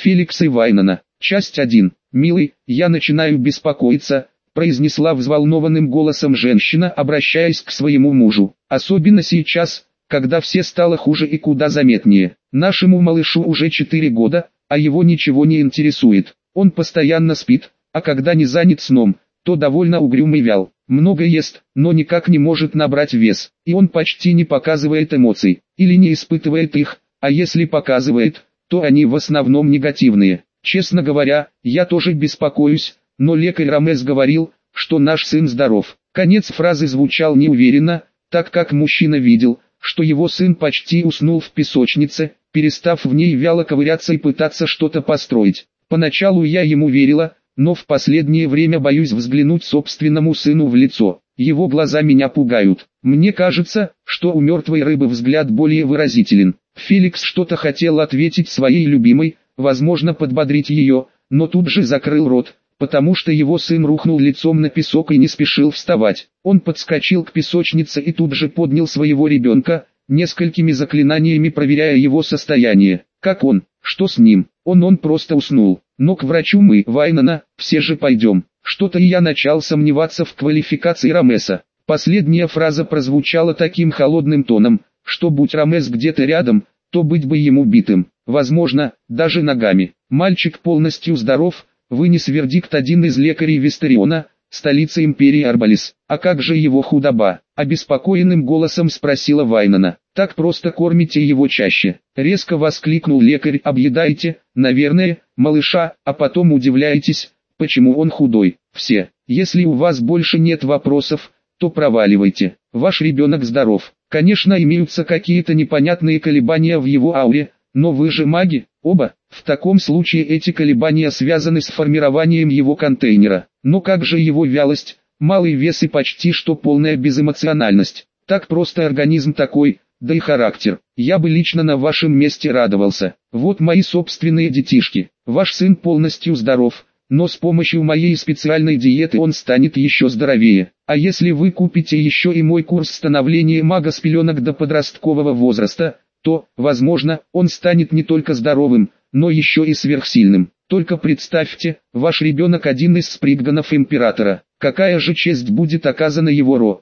Феликса Вайнона. Часть 1. «Милый, я начинаю беспокоиться», — произнесла взволнованным голосом женщина, обращаясь к своему мужу. «Особенно сейчас, когда все стало хуже и куда заметнее. Нашему малышу уже 4 года, а его ничего не интересует. Он постоянно спит, а когда не занят сном, то довольно угрюм и вял. Много ест, но никак не может набрать вес. И он почти не показывает эмоций, или не испытывает их, а если показывает, то они в основном негативные. Честно говоря, я тоже беспокоюсь, но лекарь Рамес говорил, что наш сын здоров». Конец фразы звучал неуверенно, так как мужчина видел, что его сын почти уснул в песочнице, перестав в ней вяло ковыряться и пытаться что-то построить. Поначалу я ему верила, но в последнее время боюсь взглянуть собственному сыну в лицо. Его глаза меня пугают. Мне кажется, что у мертвой рыбы взгляд более выразителен. Феликс что-то хотел ответить своей любимой, возможно подбодрить ее, но тут же закрыл рот, потому что его сын рухнул лицом на песок и не спешил вставать. Он подскочил к песочнице и тут же поднял своего ребенка, несколькими заклинаниями проверяя его состояние. Как он? Что с ним? Он просто уснул. Но к врачу мы, Вайнона, все же пойдем. Что-то и я начал сомневаться в квалификации Рамеса. Последняя фраза прозвучала таким холодным тоном, что будь Рамес где-то рядом, то быть бы ему битым. Возможно, даже ногами. «Мальчик полностью здоров», — вынес вердикт один из лекарей Вестериона, столицы империи Арбалис. «А как же его худоба?» — обеспокоенным голосом спросила Вайнона. «Так просто кормите его чаще», — резко воскликнул лекарь. «Объедаете, наверное, малыша, а потом удивляетесь, почему он худой. Все, если у вас больше нет вопросов, то проваливайте. Ваш ребенок здоров. Конечно, имеются какие-то непонятные колебания в его ауре, но вы же маги, оба. В таком случае эти колебания связаны с формированием его контейнера. Но как же его вялость, малый вес и почти что полная безэмоциональность? Так просто организм такой, да и характер. Я бы лично на вашем месте радовался. Вот мои собственные детишки. Ваш сын полностью здоров, но с помощью моей специальной диеты он станет еще здоровее. А если вы купите еще и мой курс становления мага с пеленок до подросткового возраста, то, возможно, он станет не только здоровым, но еще и сверхсильным. Только представьте, ваш ребенок один из спригганов императора. Какая же честь будет оказана его ро?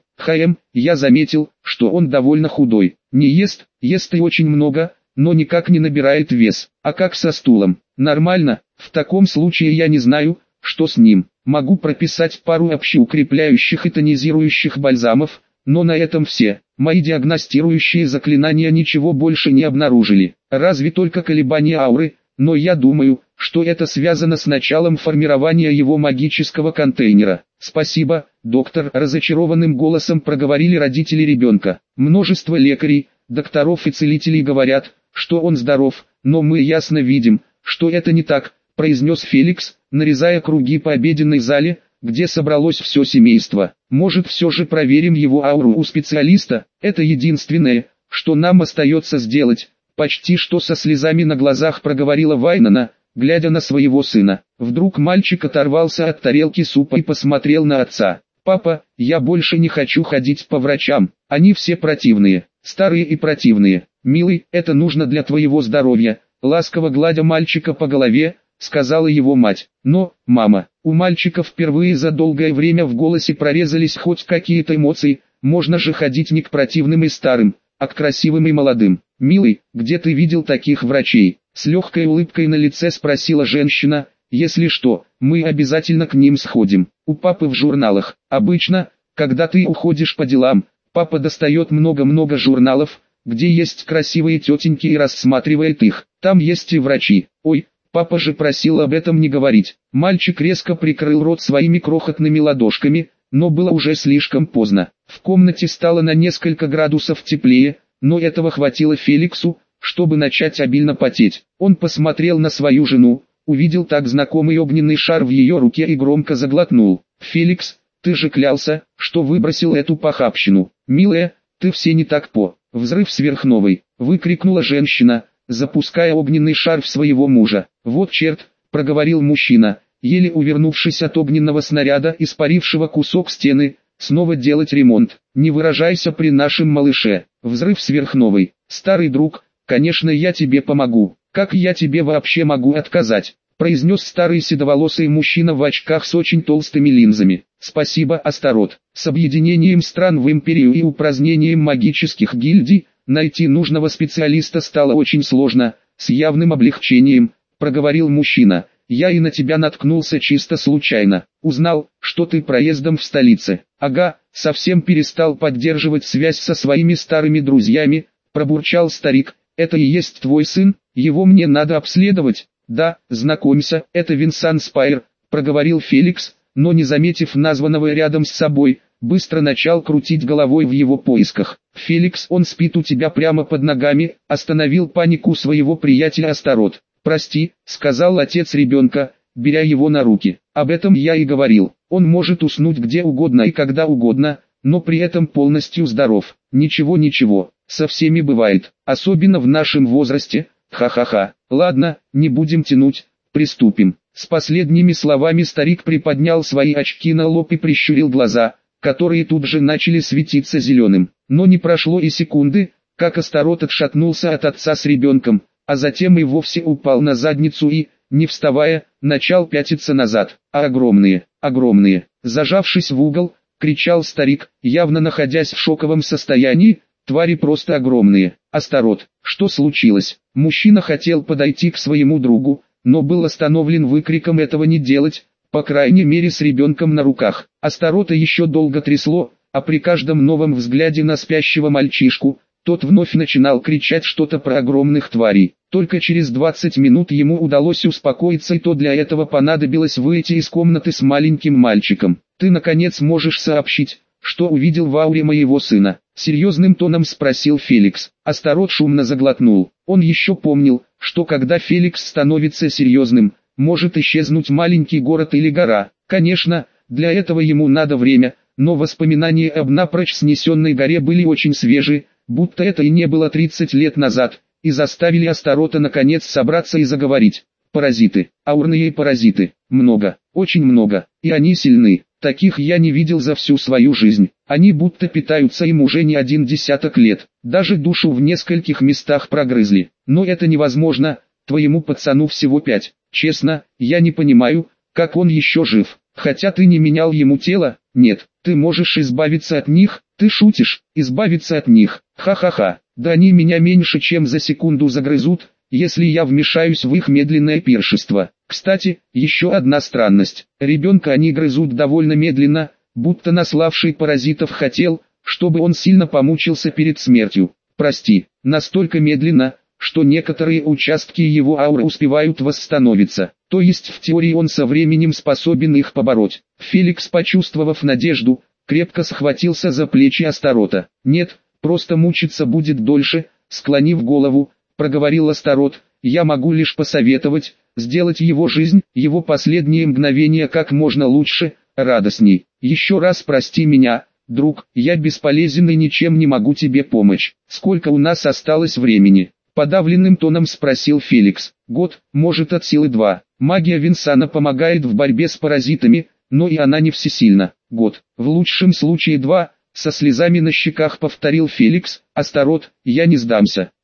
Я заметил, что он довольно худой. Не ест и очень много, но никак не набирает вес. А как со стулом? Нормально? В таком случае я не знаю, что с ним. Могу прописать пару общеукрепляющих и тонизирующих бальзамов, но на этом все. Мои диагностирующие заклинания ничего больше не обнаружили. Разве только колебания ауры, но я думаю, что это связано с началом формирования его магического контейнера. «Спасибо, доктор», — разочарованным голосом проговорили родители ребенка. «Множество лекарей, докторов и целителей говорят, что он здоров, но мы ясно видим, что это не так», — произнес Феликс, нарезая круги по обеденной зале, где собралось все семейство. «Может, все же проверим его ауру у специалиста? Это единственное, что нам остается сделать», — почти что со слезами на глазах проговорила Вайнона, глядя на своего сына. Вдруг мальчик оторвался от тарелки супа и посмотрел на отца. «Папа, я больше не хочу ходить по врачам, они все противные, старые и противные. Милый, это нужно для твоего здоровья», — ласково гладя мальчика по голове, сказала его мать. «Но, мама», у мальчика впервые за долгое время в голосе прорезались хоть какие-то эмоции, можно же ходить не к противным и старым, а к красивым и молодым. «Милый, где ты видел таких врачей?» С легкой улыбкой на лице спросила женщина. «Если что, мы обязательно к ним сходим. У папы в журналах. Обычно, когда ты уходишь по делам, папа достает много-много журналов, где есть красивые тетеньки и рассматривает их. Там есть и врачи. Ой, папа же просил об этом не говорить». Мальчик резко прикрыл рот своими крохотными ладошками, но было уже слишком поздно. В комнате стало на несколько градусов теплее, но этого хватило Феликсу, чтобы начать обильно потеть. Он посмотрел на свою жену, увидел так знакомый огненный шар в ее руке и громко заглотнул. «Феликс, ты же клялся, что выбросил эту похабщину. Милая, ты все не так по...» «Взрыв сверхновой!» — выкрикнула женщина, запуская огненный шар в своего мужа. «Вот черт!» — проговорил мужчина, еле увернувшись от огненного снаряда, испарившего кусок стены. «Снова делать ремонт. Не выражайся при нашем малыше. Взрыв сверхновой. Старый друг, конечно, я тебе помогу. Как я тебе вообще могу отказать? Произнес старый седоволосый мужчина в очках с очень толстыми линзами. Спасибо, Астарот. С объединением стран в империю и упразднением магических гильдий, найти нужного специалиста стало очень сложно, с явным облегчением, проговорил мужчина. Я и на тебя наткнулся чисто случайно. Узнал, что ты проездом в столице. Ага, совсем перестал поддерживать связь со своими старыми друзьями, пробурчал старик. Это и есть твой сын, его мне надо обследовать. Да, знакомься, это Винсан Спайр, проговорил Феликс, но не заметив названного рядом с собой, быстро начал крутить головой в его поисках. Феликс, он спит у тебя прямо под ногами, остановил панику своего приятеля Астарот. «Прости», — сказал отец ребенка, беря его на руки. «Об этом я и говорил. Он может уснуть где угодно и когда угодно, но при этом полностью здоров. Ничего, со всеми бывает, особенно в нашем возрасте. Ха-ха-ха. Ладно, не будем тянуть, приступим». С последними словами старик приподнял свои очки на лоб и прищурил глаза, которые тут же начали светиться зеленым. Но не прошло и секунды, как Астарот отшатнулся от отца с ребенком, а затем и вовсе упал на задницу и, не вставая, начал пятиться назад. «А огромные, зажавшись в угол, кричал старик, явно находясь в шоковом состоянии, твари просто огромные. Астарот, что случилось? Мужчина хотел подойти к своему другу, но был остановлен выкриком этого не делать, по крайней мере с ребенком на руках. Астарота еще долго трясло, а при каждом новом взгляде на спящего мальчишку, тот вновь начинал кричать что-то про огромных тварей. Только через 20 минут ему удалось успокоиться, и то для этого понадобилось выйти из комнаты с маленьким мальчиком. «Ты наконец можешь сообщить, что увидел в ауре моего сына?» Серьезным тоном спросил Феликс. Астарот шумно заглотнул. Он еще помнил, что когда Феликс становится серьезным, может исчезнуть маленький город или гора. Конечно, для этого ему надо время, но воспоминания об напрочь снесенной горе были очень свежи, будто это и не было 30 лет назад, и заставили Астарота наконец собраться и заговорить. Паразиты, аурные паразиты, много, очень много, и они сильны, таких я не видел за всю свою жизнь. Они будто питаются им уже не 10 лет, даже душу в нескольких местах прогрызли. Но это невозможно, твоему пацану всего 5. Честно, я не понимаю, как он еще жив. Хотя ты не менял ему тело. Нет, ты можешь избавиться от них. Ты шутишь, избавиться от них. Ха-ха-ха, да они меня меньше чем за секунду загрызут, если я вмешаюсь в их медленное пиршество. Кстати, еще одна странность. Ребенка они грызут довольно медленно, будто наславший паразитов хотел, чтобы он сильно помучился перед смертью. Прости, настолько медленно, что некоторые участки его ауры успевают восстановиться. То есть в теории он со временем способен их побороть. Феликс, почувствовав надежду, крепко схватился за плечи Астарота. «Нет, просто мучиться будет дольше», склонив голову, проговорил Астарот. «Я могу лишь посоветовать, сделать его жизнь, его последние мгновения как можно лучше, радостней. Еще раз прости меня, друг, я бесполезен и ничем не могу тебе помочь. Сколько у нас осталось времени?» Подавленным тоном спросил Феликс. «Год, может от силы 2. Магия Винсана помогает в борьбе с паразитами, но и она не всесильна. Год, в лучшем случае 2, со слезами на щеках повторил Феликс. Астарот, я не сдамся,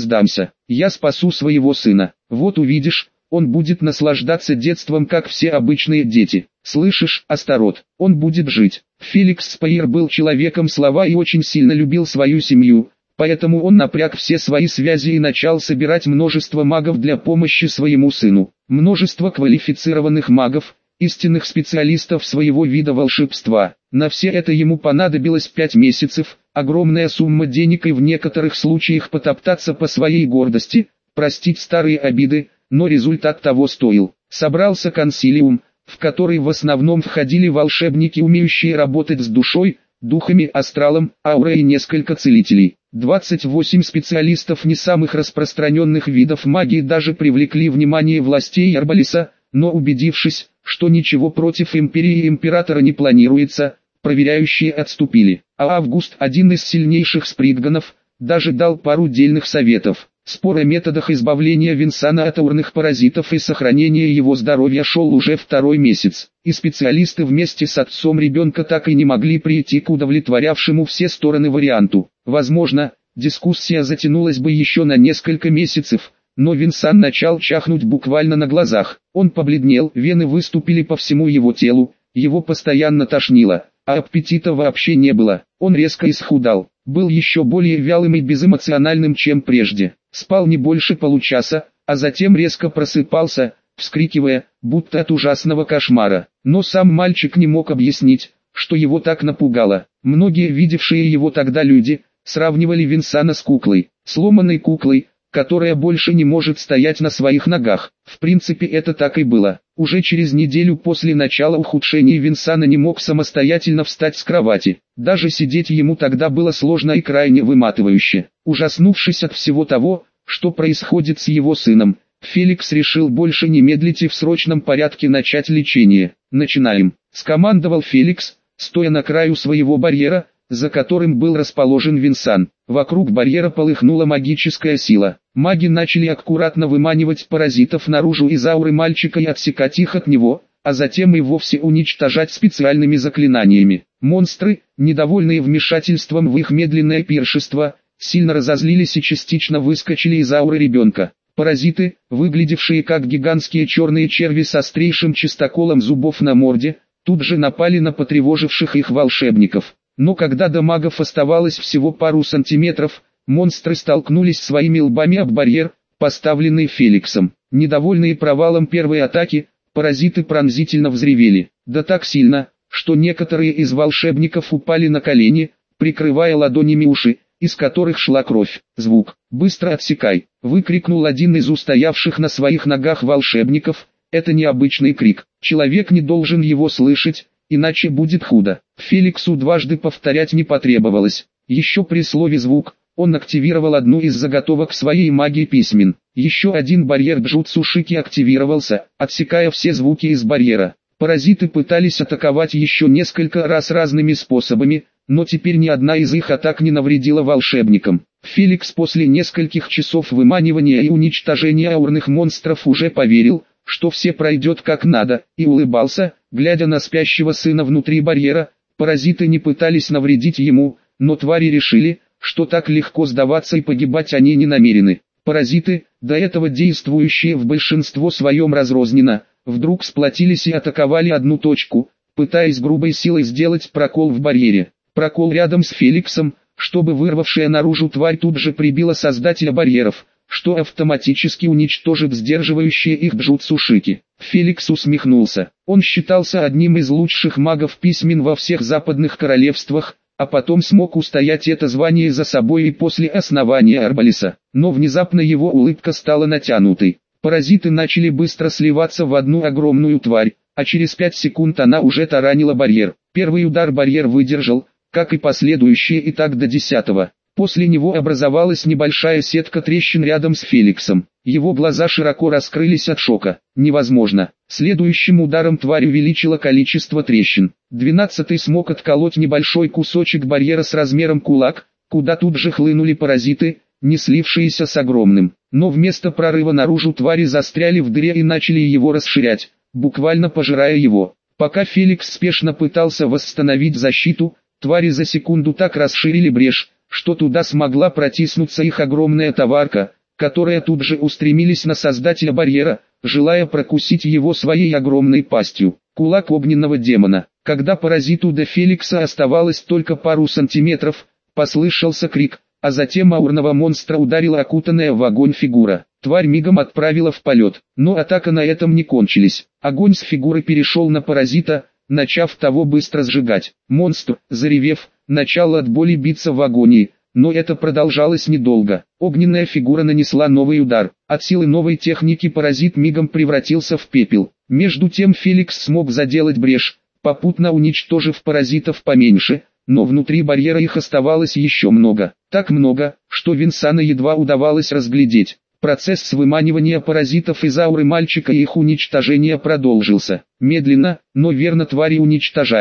я спасу своего сына. Вот увидишь, он будет наслаждаться детством, как все обычные дети. Слышишь, Астарот, он будет жить». Феликс Спайр был человеком слова и очень сильно любил свою семью. Поэтому он напряг все свои связи и начал собирать множество магов для помощи своему сыну. Множество квалифицированных магов, истинных специалистов своего вида волшебства. На все это ему понадобилось 5 месяцев, огромная сумма денег и в некоторых случаях потоптаться по своей гордости, простить старые обиды, но результат того стоил. Собрался консилиум, в который в основном входили волшебники, умеющие работать с душой, духами, астралом, аурой и несколько целителей. 28 специалистов не самых распространенных видов магии даже привлекли внимание властей Арбалиса, но убедившись, что ничего против империи и императора не планируется, проверяющие отступили. А Август, один из сильнейших спритганов, даже дал пару дельных советов. Спор о методах избавления Винсана от аурных паразитов и сохранения его здоровья шел уже 2-й месяц, и специалисты вместе с отцом ребенка так и не могли прийти к удовлетворявшему все стороны варианту. Возможно, дискуссия затянулась бы еще на несколько месяцев, но Винсан начал чахнуть буквально на глазах. Он побледнел, вены выступили по всему его телу, его постоянно тошнило, а аппетита вообще не было. Он резко исхудал, был еще более вялым и безэмоциональным, чем прежде. Спал не больше получаса, а затем резко просыпался, вскрикивая, будто от ужасного кошмара. Но сам мальчик не мог объяснить, что его так напугало. Многие видевшие его тогда люди сравнивали Винсана с куклой, сломанной куклой, которая больше не может стоять на своих ногах. В принципе, это так и было. Уже через неделю после начала ухудшения Винсана не мог самостоятельно встать с кровати. Даже сидеть ему тогда было сложно и крайне выматывающе. Ужаснувшись от всего того, что происходит с его сыном, Феликс решил больше не медлить и в срочном порядке начать лечение. «Начинаем», — скомандовал Феликс, стоя на краю своего барьера, за которым был расположен Винсан. Вокруг барьера полыхнула магическая сила. Маги начали аккуратно выманивать паразитов наружу из ауры мальчика и отсекать их от него, а затем и вовсе уничтожать специальными заклинаниями. Монстры, недовольные вмешательством в их медленное пиршество, сильно разозлились и частично выскочили из ауры ребенка. Паразиты, выглядевшие как гигантские черные черви с острейшим чистоколом зубов на морде, тут же напали на потревоживших их волшебников. Но когда до магов оставалось всего пару сантиметров, монстры столкнулись своими лбами об барьер, поставленный Феликсом. Недовольные провалом первой атаки, паразиты пронзительно взревели. Да так сильно, что некоторые из волшебников упали на колени, прикрывая ладонями уши, из которых шла кровь. «Звук! Быстро отсекай!» — выкрикнул один из устоявших на своих ногах волшебников. Это необычный крик. Человек не должен его слышать, иначе будет худо. Феликсу дважды повторять не потребовалось. Еще при слове «звук» он активировал одну из заготовок своей магии письмен. Еще один барьер Джутсу Шики активировался, отсекая все звуки из барьера. Паразиты пытались атаковать еще несколько раз разными способами, но теперь ни одна из их атак не навредила волшебникам. Феликс после нескольких часов выманивания и уничтожения аурных монстров уже поверил, что все пройдет как надо, и улыбался, глядя на спящего сына внутри барьера. Паразиты не пытались навредить ему, но твари решили, что так легко сдаваться и погибать они не намерены. Паразиты, до этого действующие в большинство своем разрозненно, вдруг сплотились и атаковали одну точку, пытаясь грубой силой сделать прокол в барьере. Прокол рядом с Феликсом, чтобы вырвавшая наружу тварь тут же прибила создателя барьеров, что автоматически уничтожит сдерживающие их Джутсу Шики. Феликс усмехнулся. Он считался одним из лучших магов письмен во всех западных королевствах, а потом смог устоять это звание за собой и после основания Арбалиса. Но внезапно его улыбка стала натянутой. Паразиты начали быстро сливаться в одну огромную тварь, а через 5 секунд она уже таранила барьер. Первый удар барьер выдержал, как и последующие, и так до 10-го. После него образовалась небольшая сетка трещин рядом с Феликсом. Его глаза широко раскрылись от шока. Невозможно. Следующим ударом тварь увеличила количество трещин. 12-й смог отколоть небольшой кусочек барьера с размером кулак, куда тут же хлынули паразиты, не слившиеся с огромным. Но вместо прорыва наружу твари застряли в дыре и начали его расширять, буквально пожирая его. Пока Феликс спешно пытался восстановить защиту, твари за секунду так расширили брешь, что туда смогла протиснуться их огромная товарка, которая тут же устремились на создателя барьера, желая прокусить его своей огромной пастью. Кулак огненного демона. Когда паразиту до Феликса оставалось только пару сантиметров, послышался крик, а затем аурного монстра ударила окутанная в огонь фигура. Тварь мигом отправила в полет, но атака на этом не кончились. Огонь с фигуры перешел на паразита, начав того быстро сжигать. Монстр, заревев, начал от боли биться в агонии, но это продолжалось недолго. Огненная фигура нанесла новый удар. От силы новой техники паразит мигом превратился в пепел. Между тем Феликс смог заделать брешь, попутно уничтожив паразитов поменьше, но внутри барьера их оставалось еще много. Так много, что Винсана едва удавалось разглядеть. Процесс выманивания паразитов из ауры мальчика и их уничтожения продолжился. Медленно, но верно твари уничтожались.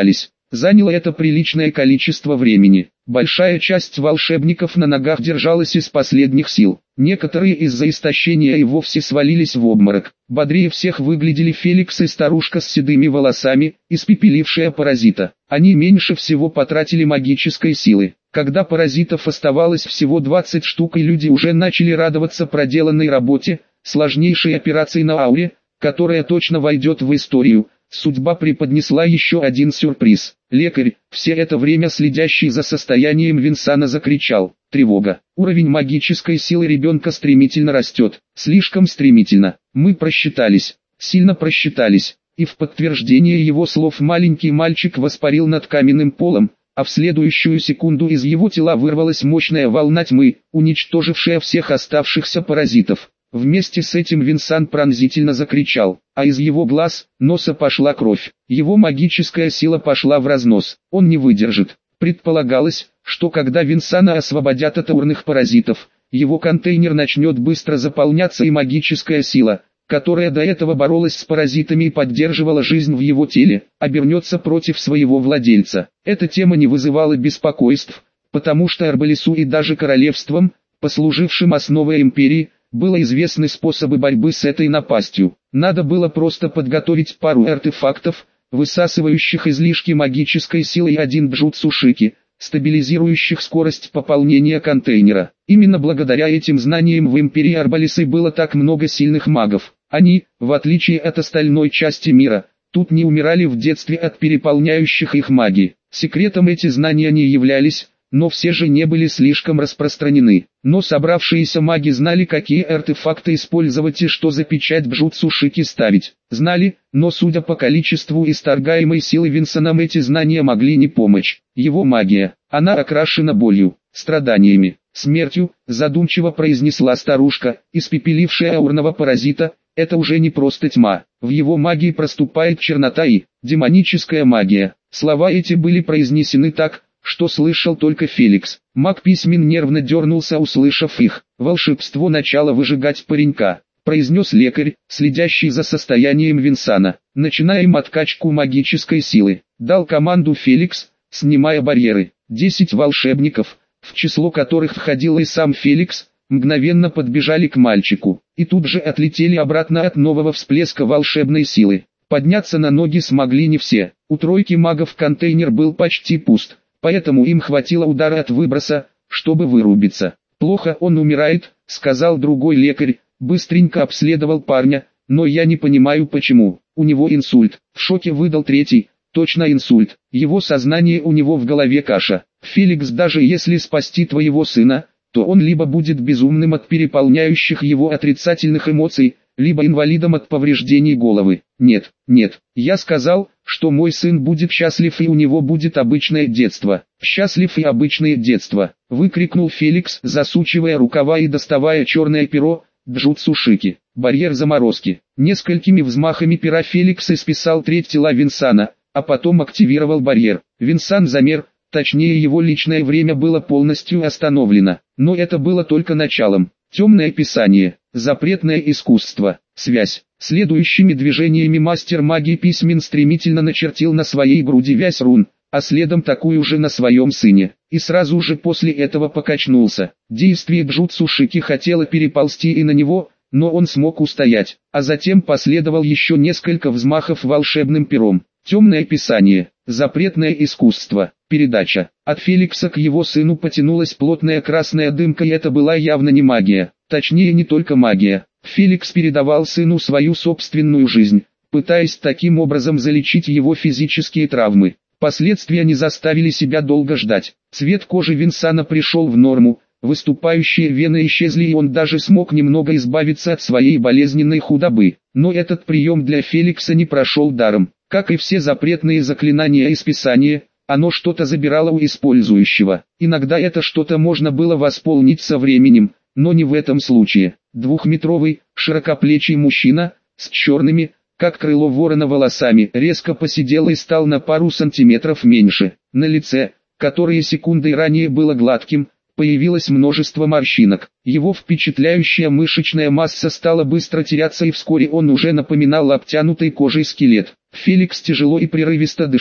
Заняло это приличное количество времени. Большая часть волшебников на ногах держалась из последних сил. Некоторые из-за истощения и вовсе свалились в обморок. Бодрее всех выглядели Феликс и старушка с седыми волосами, испепелившая паразита. Они меньше всего потратили магической силы. Когда паразитов оставалось всего 20 штук и люди уже начали радоваться проделанной работе, сложнейшей операции на ауре, которая точно войдет в историю, судьба преподнесла еще один сюрприз. Лекарь, все это время следящий за состоянием Винсана, закричал: «Тревога! Уровень магической силы ребенка стремительно растет, слишком стремительно. Мы просчитались, сильно просчитались». И в подтверждение его слов маленький мальчик воспарил над каменным полом, а в следующую секунду из его тела вырвалась мощная волна тьмы, уничтожившая всех оставшихся паразитов. Вместе с этим Винсан пронзительно закричал, а из его глаз, носа пошла кровь. Его магическая сила пошла в разнос, он не выдержит. Предполагалось, что когда Винсана освободят от аурных паразитов, его контейнер начнет быстро заполняться, и магическая сила, которая до этого боролась с паразитами и поддерживала жизнь в его теле, обернется против своего владельца. Эта тема не вызывала беспокойств, потому что Арбалису и даже королевствам, послужившим основой империи, было известны способы борьбы с этой напастью. Надо было просто подготовить пару артефактов, высасывающих излишки магической силы, и один джутсушики, стабилизирующих скорость пополнения контейнера. Именно благодаря этим знаниям в империи Арбалисы было так много сильных магов. Они, в отличие от остальной части мира, тут не умирали в детстве от переполняющих их магии. Секретом эти знания не являлись, но все же не были слишком распространены. Но собравшиеся маги знали, какие артефакты использовать и что за печать джутсушики ставить. Знали, но судя по количеству исторгаемой силы Винсаном, эти знания могли не помочь. Его магия, она окрашена болью, страданиями, смертью, задумчиво произнесла старушка, испепелившая аурного паразита. Это уже не просто тьма, в его магии проступает чернота и демоническая магия. Слова эти были произнесены так, что слышал только Феликс. Маг Письмен нервно дернулся, услышав их. «Волшебство начало выжигать паренька», — произнес лекарь, следящий за состоянием Винсана. «Начинаем откачку магической силы», — дал команду Феликс, снимая барьеры. 10 волшебников, в число которых входил и сам Феликс, мгновенно подбежали к мальчику, и тут же отлетели обратно от нового всплеска волшебной силы. Подняться на ноги смогли не все. У тройки магов контейнер был почти пуст, поэтому им хватило удара от выброса, чтобы вырубиться. «Плохо он умирает», — сказал другой лекарь, быстренько обследовал парня, «но я не понимаю почему. У него инсульт», — в шоке выдал третий. «Точно инсульт, его сознание, у него в голове каша. Феликс, даже если спасти твоего сына, то он либо будет безумным от переполняющих его отрицательных эмоций, либо инвалидом от повреждений головы. Нет, нет, я сказал, что мой сын будет счастлив и у него будет обычное детство». «Счастлив и обычное детство», — выкрикнул Феликс, засучивая рукава и доставая черное перо, джутсушики, барьер заморозки. Несколькими взмахами пера Феликс исписал треть тела Винсана, а потом активировал барьер. Винсан замер, точнее его личное время было полностью остановлено, но это было только началом. Темное писание, запретное искусство, связь. Следующими движениями мастер магии Письмен стремительно начертил на своей груди вязь рун, а следом такую же на своем сыне, и сразу же после этого покачнулся. Действие джутсушики хотело переползти и на него, но он смог устоять, а затем последовал еще несколько взмахов волшебным пером. Темное писание, запретное искусство, передача. От Феликса к его сыну потянулась плотная красная дымка, и это была явно не магия, точнее не только магия. Феликс передавал сыну свою собственную жизнь, пытаясь таким образом залечить его физические травмы. Последствия не заставили себя долго ждать. Цвет кожи Винсана пришел в норму, выступающие вены исчезли, и он даже смог немного избавиться от своей болезненной худобы. Но этот прием для Феликса не прошел даром. Как и все запретные заклинания из Писания, оно что-то забирало у использующего. Иногда это что-то можно было восполнить со временем, но не в этом случае. Двухметровый, широкоплечий мужчина, с черными, как крыло ворона, волосами, резко посидел и стал на пару сантиметров меньше. На лице, которое секундой ранее было гладким, появилось множество морщинок. Его впечатляющая мышечная масса стала быстро теряться, и вскоре он уже напоминал обтянутый кожей скелет. Феликс тяжело и прерывисто дышал,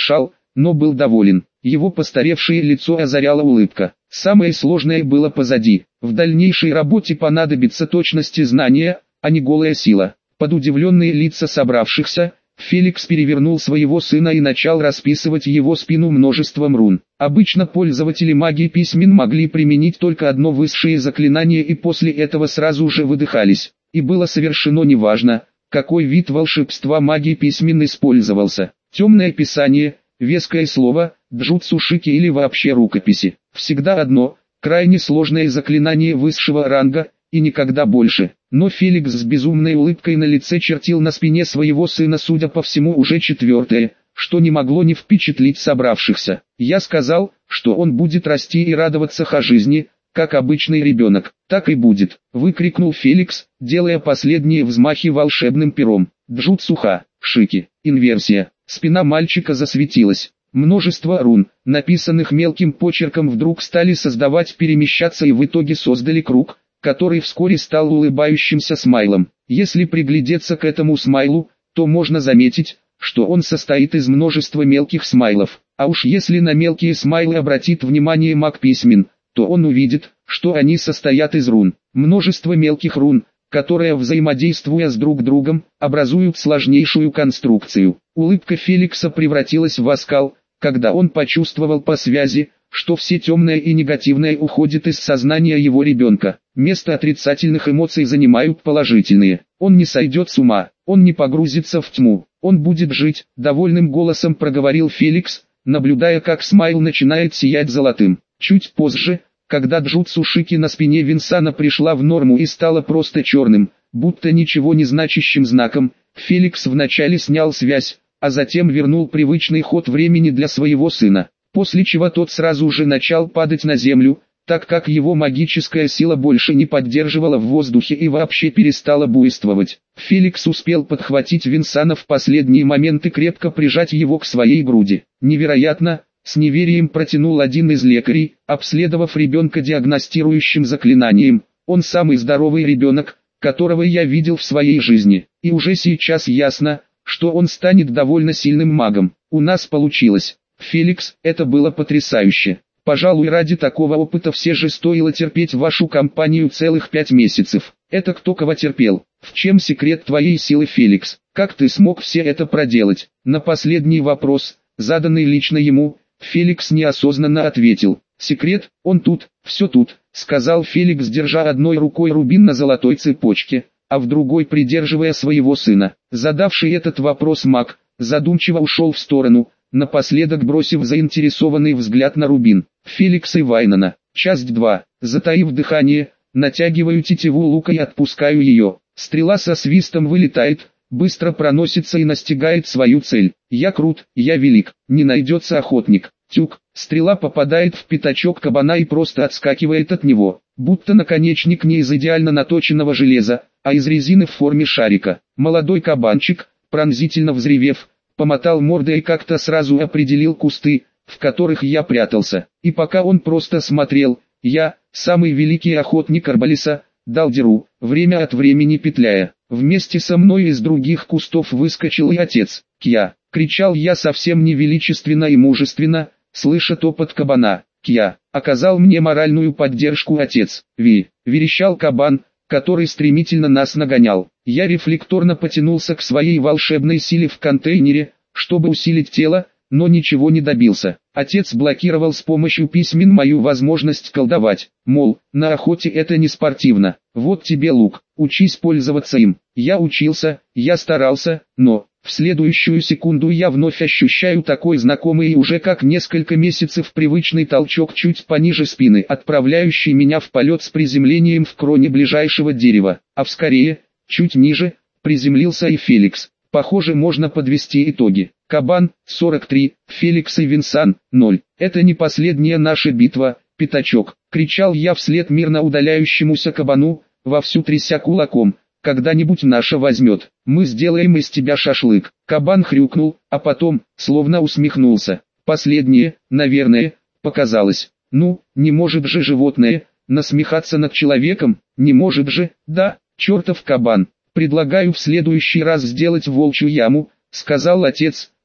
но был доволен. Его постаревшее лицо озаряла улыбка. Самое сложное было позади. В дальнейшей работе понадобится точность и знания, а не голая сила. Под удивленные лица собравшихся, Феликс перевернул своего сына и начал расписывать его спину множеством рун. Обычно пользователи магии письмен могли применить только одно высшее заклинание и после этого сразу же выдыхались. И было совершенно неважно, какой вид волшебства магии письмен использовался. Темное писание, веское слово, джутсу шики или вообще рукописи. Всегда одно, крайне сложное заклинание высшего ранга, и никогда больше. Но Феликс с безумной улыбкой на лице чертил на спине своего сына, судя по всему, уже четвертое, что не могло не впечатлить собравшихся. Я сказал, что он будет расти и радоваться жизни, как обычный ребенок. Так и будет, выкрикнул Феликс, делая последние взмахи волшебным пером. Джутсуха, шики, инверсия. Спина мальчика засветилась. Множество рун, написанных мелким почерком, вдруг стали перемещаться и в итоге создали круг, который вскоре стал улыбающимся смайлом. Если приглядеться к этому смайлу, то можно заметить, что он состоит из множества мелких смайлов. А уж если на мелкие смайлы обратит внимание маг письмен, то он увидит, что они состоят из рун. Множество мелких рун, которые, взаимодействуя с друг другом, образуют сложнейшую конструкцию. Улыбка Феликса превратилась в оскал, когда он почувствовал по связи, что все темное и негативное уходит из сознания его ребенка. Место отрицательных эмоций занимают положительные. Он не сойдет с ума, он не погрузится в тьму, он будет жить, довольным голосом проговорил Феликс, наблюдая, как смайл начинает сиять золотым. Чуть позже, когда джутсу шики на спине Винсана пришла в норму и стала просто черным, будто ничего не значащим знаком, Феликс вначале снял связь, а затем вернул привычный ход времени для своего сына. После чего тот сразу же начал падать на землю, так как его магическая сила больше не поддерживала в воздухе и вообще перестала буйствовать. Феликс успел подхватить Винсана в последний момент и крепко прижать его к своей груди. Невероятно, с неверием протянул один из лекарей, обследовав ребенка диагностирующим заклинанием. Он самый здоровый ребенок, которого я видел в своей жизни. И уже сейчас ясно, что он станет довольно сильным магом. У нас получилось. Феликс, это было потрясающе. Пожалуй, ради такого опыта все же стоило терпеть вашу компанию целых 5 месяцев. Это кто кого терпел? В чем секрет твоей силы, Феликс? Как ты смог все это проделать? На последний вопрос, заданный лично ему, Феликс неосознанно ответил. Секрет, он тут, все тут, сказал Феликс, держа одной рукой рубин на золотой цепочке, а в другой придерживая своего сына. Задавший этот вопрос маг, задумчиво ушел в сторону, напоследок бросив заинтересованный взгляд на рубин. Феликс и Вайнона. Часть 2. Затаив дыхание, натягиваю тетиву лука и отпускаю ее. Стрела со свистом вылетает, быстро проносится и настигает свою цель. Я крут, я велик, не найдется охотник. Тюк, стрела попадает в пятачок кабана и просто отскакивает от него, будто наконечник не из идеально наточенного железа, а из резины в форме шарика. Молодой кабанчик, пронзительно взревев, помотал мордой и как-то сразу определил кусты, в которых я прятался. И пока он просто смотрел, я, самый великий охотник Арбалиса, дал дёру, время от времени петляя. Вместе со мной из других кустов выскочил и отец. «Кья!» — кричал я совсем невеличественно и мужественно, слыша топот кабана. «Кья!» — оказал мне моральную поддержку отец. «Ви!» — верещал кабан, который стремительно нас нагонял. Я рефлекторно потянулся к своей волшебной силе в контейнере, чтобы усилить тело, но ничего не добился. Отец блокировал с помощью письмен мою возможность колдовать, мол, на охоте это не спортивно, вот тебе лук, учись пользоваться им. Я учился, я старался, но в следующую секунду я вновь ощущаю такой знакомый и уже как несколько месяцев привычный толчок чуть пониже спины, отправляющий меня в полет с приземлением в кроне ближайшего дерева, а вскорее, чуть ниже, приземлился и Феликс. Похоже, можно подвести итоги. Кабан, 43, Феликс и Винсан, 0. Это не последняя наша битва, пятачок, кричал я вслед мирно удаляющемуся кабану, вовсю тряся кулаком. Когда-нибудь наша возьмет, мы сделаем из тебя шашлык. Кабан хрюкнул, а потом, словно усмехнулся. Последнее, наверное, показалось. Ну, не может же животное насмехаться над человеком, не может же, да, чертов кабан. Предлагаю в следующий раз сделать волчью яму, сказал отец,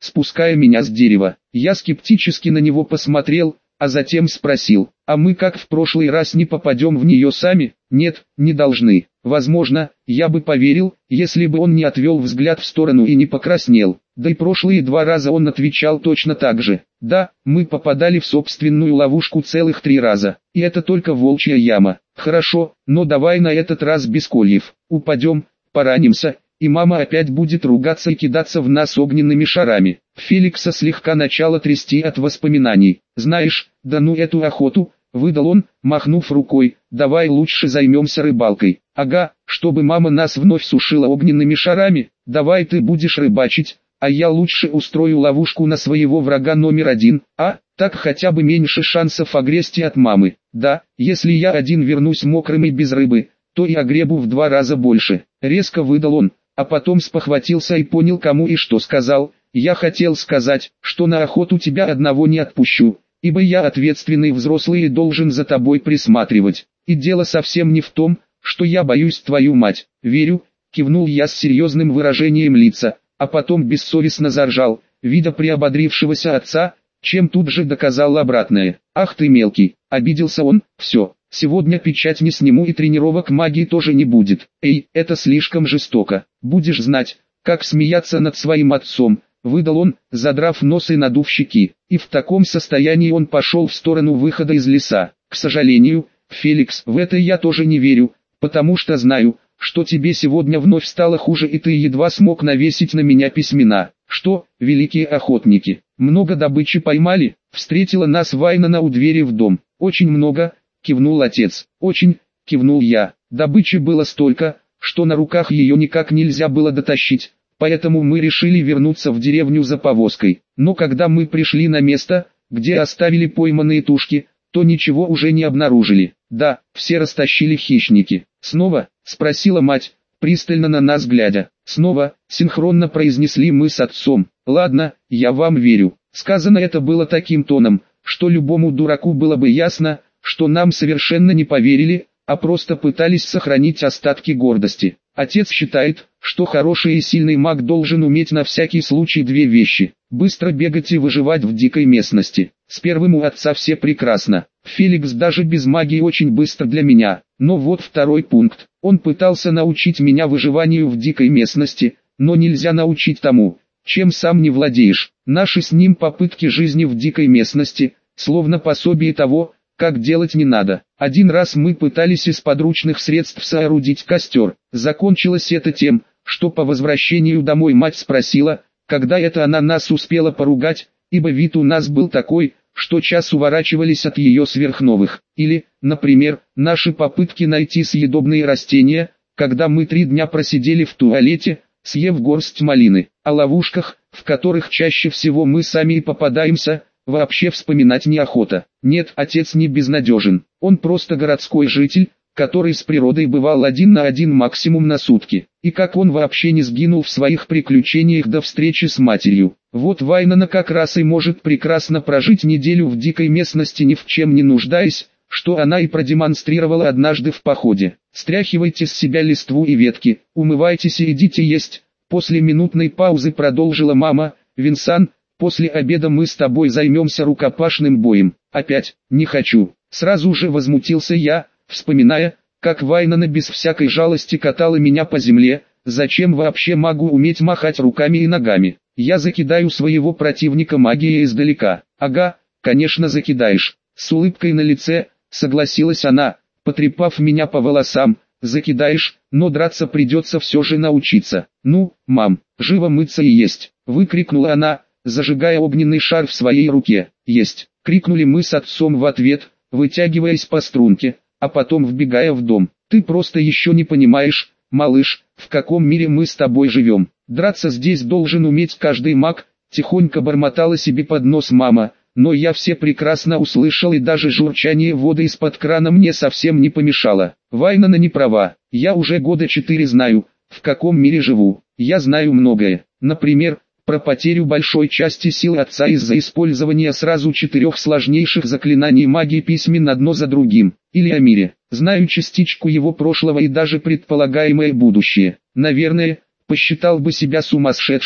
спуская меня с дерева. Я скептически на него посмотрел, а затем спросил: «А мы как в прошлый раз не попадем в нее сами?» «Нет, не должны». Возможно, я бы поверил, если бы он не отвел взгляд в сторону и не покраснел. Да и прошлые 2 раза он отвечал точно так же. «Да, мы попадали в собственную ловушку целых 3 раза. И это только волчья яма. Хорошо, но давай на этот раз без кольев. Упадем, поранимся, и мама опять будет ругаться и кидаться в нас огненными шарами». Феликса слегка начало трясти от воспоминаний. «Знаешь, да ну эту охоту», — выдал он, махнув рукой, «давай лучше займемся рыбалкой». «Ага, чтобы мама нас вновь сушила огненными шарами? Давай ты будешь рыбачить, а я лучше устрою ловушку на своего врага номер 1, а? Так хотя бы меньше шансов огрести от мамы. Да, если я один вернусь мокрым и без рыбы, то и огребу в 2 раза больше». Резко выдал он, а потом спохватился и понял, кому и что сказал. «Я хотел сказать, что на охоту тебя одного не отпущу, ибо я ответственный взрослый и должен за тобой присматривать. И дело совсем не в том, что я боюсь твою мать». «Верю», — кивнул я с серьезным выражением лица, а потом бессовестно заржал, видя приободрившегося отца, чем тут же доказал обратное. «Ах ты мелкий», — обиделся он, «все, сегодня печать не сниму и тренировок магии тоже не будет. Эй, это слишком жестоко, будешь знать, как смеяться над своим отцом», — выдал он, задрав нос и надув щеки. И в таком состоянии он пошел в сторону выхода из леса. «К сожалению, Феликс, в это я тоже не верю, потому что знаю, что тебе сегодня вновь стало хуже и ты едва смог навесить на меня письмена». «Что, великие охотники, много добычи поймали?» Встретила нас Вайнона у двери в дом. «Очень много», — кивнул отец. «Очень», — кивнул я. «Добычи было столько, что на руках ее никак нельзя было дотащить, поэтому мы решили вернуться в деревню за повозкой. Но когда мы пришли на место, где оставили пойманные тушки, то ничего уже не обнаружили. Да, все растащили хищники». «Снова?» — спросила мать, пристально на нас глядя. «Снова», — синхронно произнесли мы с отцом. «Ладно, я вам верю». Сказано это было таким тоном, что любому дураку было бы ясно, что нам совершенно не поверили, а просто пытались сохранить остатки гордости. Отец считает, что хороший и сильный маг должен уметь на всякий случай 2 вещи: быстро бегать и выживать в дикой местности. С первым у отца все прекрасно. Феликс даже без магии очень быстро для меня. Но вот второй пункт. Он пытался научить меня выживанию в дикой местности, но нельзя научить тому, чем сам не владеешь. Наши с ним попытки жизни в дикой местности, словно пособие того, как делать не надо. Один раз мы пытались из подручных средств соорудить костер. Закончилось это тем, что по возвращению домой мать спросила, когда это она нас успела поругать, ибо вид у нас был такой, что час уворачивались от ее сверхновых. Или, например, наши попытки найти съедобные растения, когда мы 3 дня просидели в туалете, съев горсть малины. О ловушках, в которых чаще всего мы сами и попадаемся, вообще вспоминать неохота. Нет, отец не безнадежен. Он просто городской житель, который с природой бывал 1 на 1 максимум на сутки. И как он вообще не сгинул в своих приключениях до встречи с матерью. Вот Вайнона как раз и может прекрасно прожить неделю в дикой местности, ни в чем не нуждаясь, что она и продемонстрировала однажды в походе. «Стряхивайте с себя листву и ветки, умывайтесь и идите есть», — после минутной паузы продолжила мама. «Винсан, после обеда мы с тобой займемся рукопашным боем». «Опять, не хочу», — сразу же возмутился я, вспоминая, как Вайнона без всякой жалости катала меня по земле. «Зачем вообще могу уметь махать руками и ногами? Я закидаю своего противника магией издалека». «Ага, конечно закидаешь», — с улыбкой на лице согласилась она, потрепав меня по волосам. «Закидаешь, но драться придется все же научиться». «Ну, мам, живо мыться и есть», — выкрикнула она, зажигая огненный шар в своей руке. «Есть», — крикнули мы с отцом в ответ, вытягиваясь по струнке, а потом вбегая в дом. «Ты просто еще не понимаешь, малыш, в каком мире мы с тобой живем. Драться здесь должен уметь каждый маг», — тихонько бормотала себе под нос мама, но я все прекрасно услышал, и даже журчание воды из-под крана мне совсем не помешало. Вайнона не права, я уже года 4 знаю, в каком мире живу. Я знаю многое, например, про потерю большой части сил отца из-за использования сразу 4 сложнейших заклинаний магии письмен одно за другим. Или о мире. Знаю частичку его прошлого и даже предполагаемое будущее. Наверное, посчитал бы себя сумасшедшим,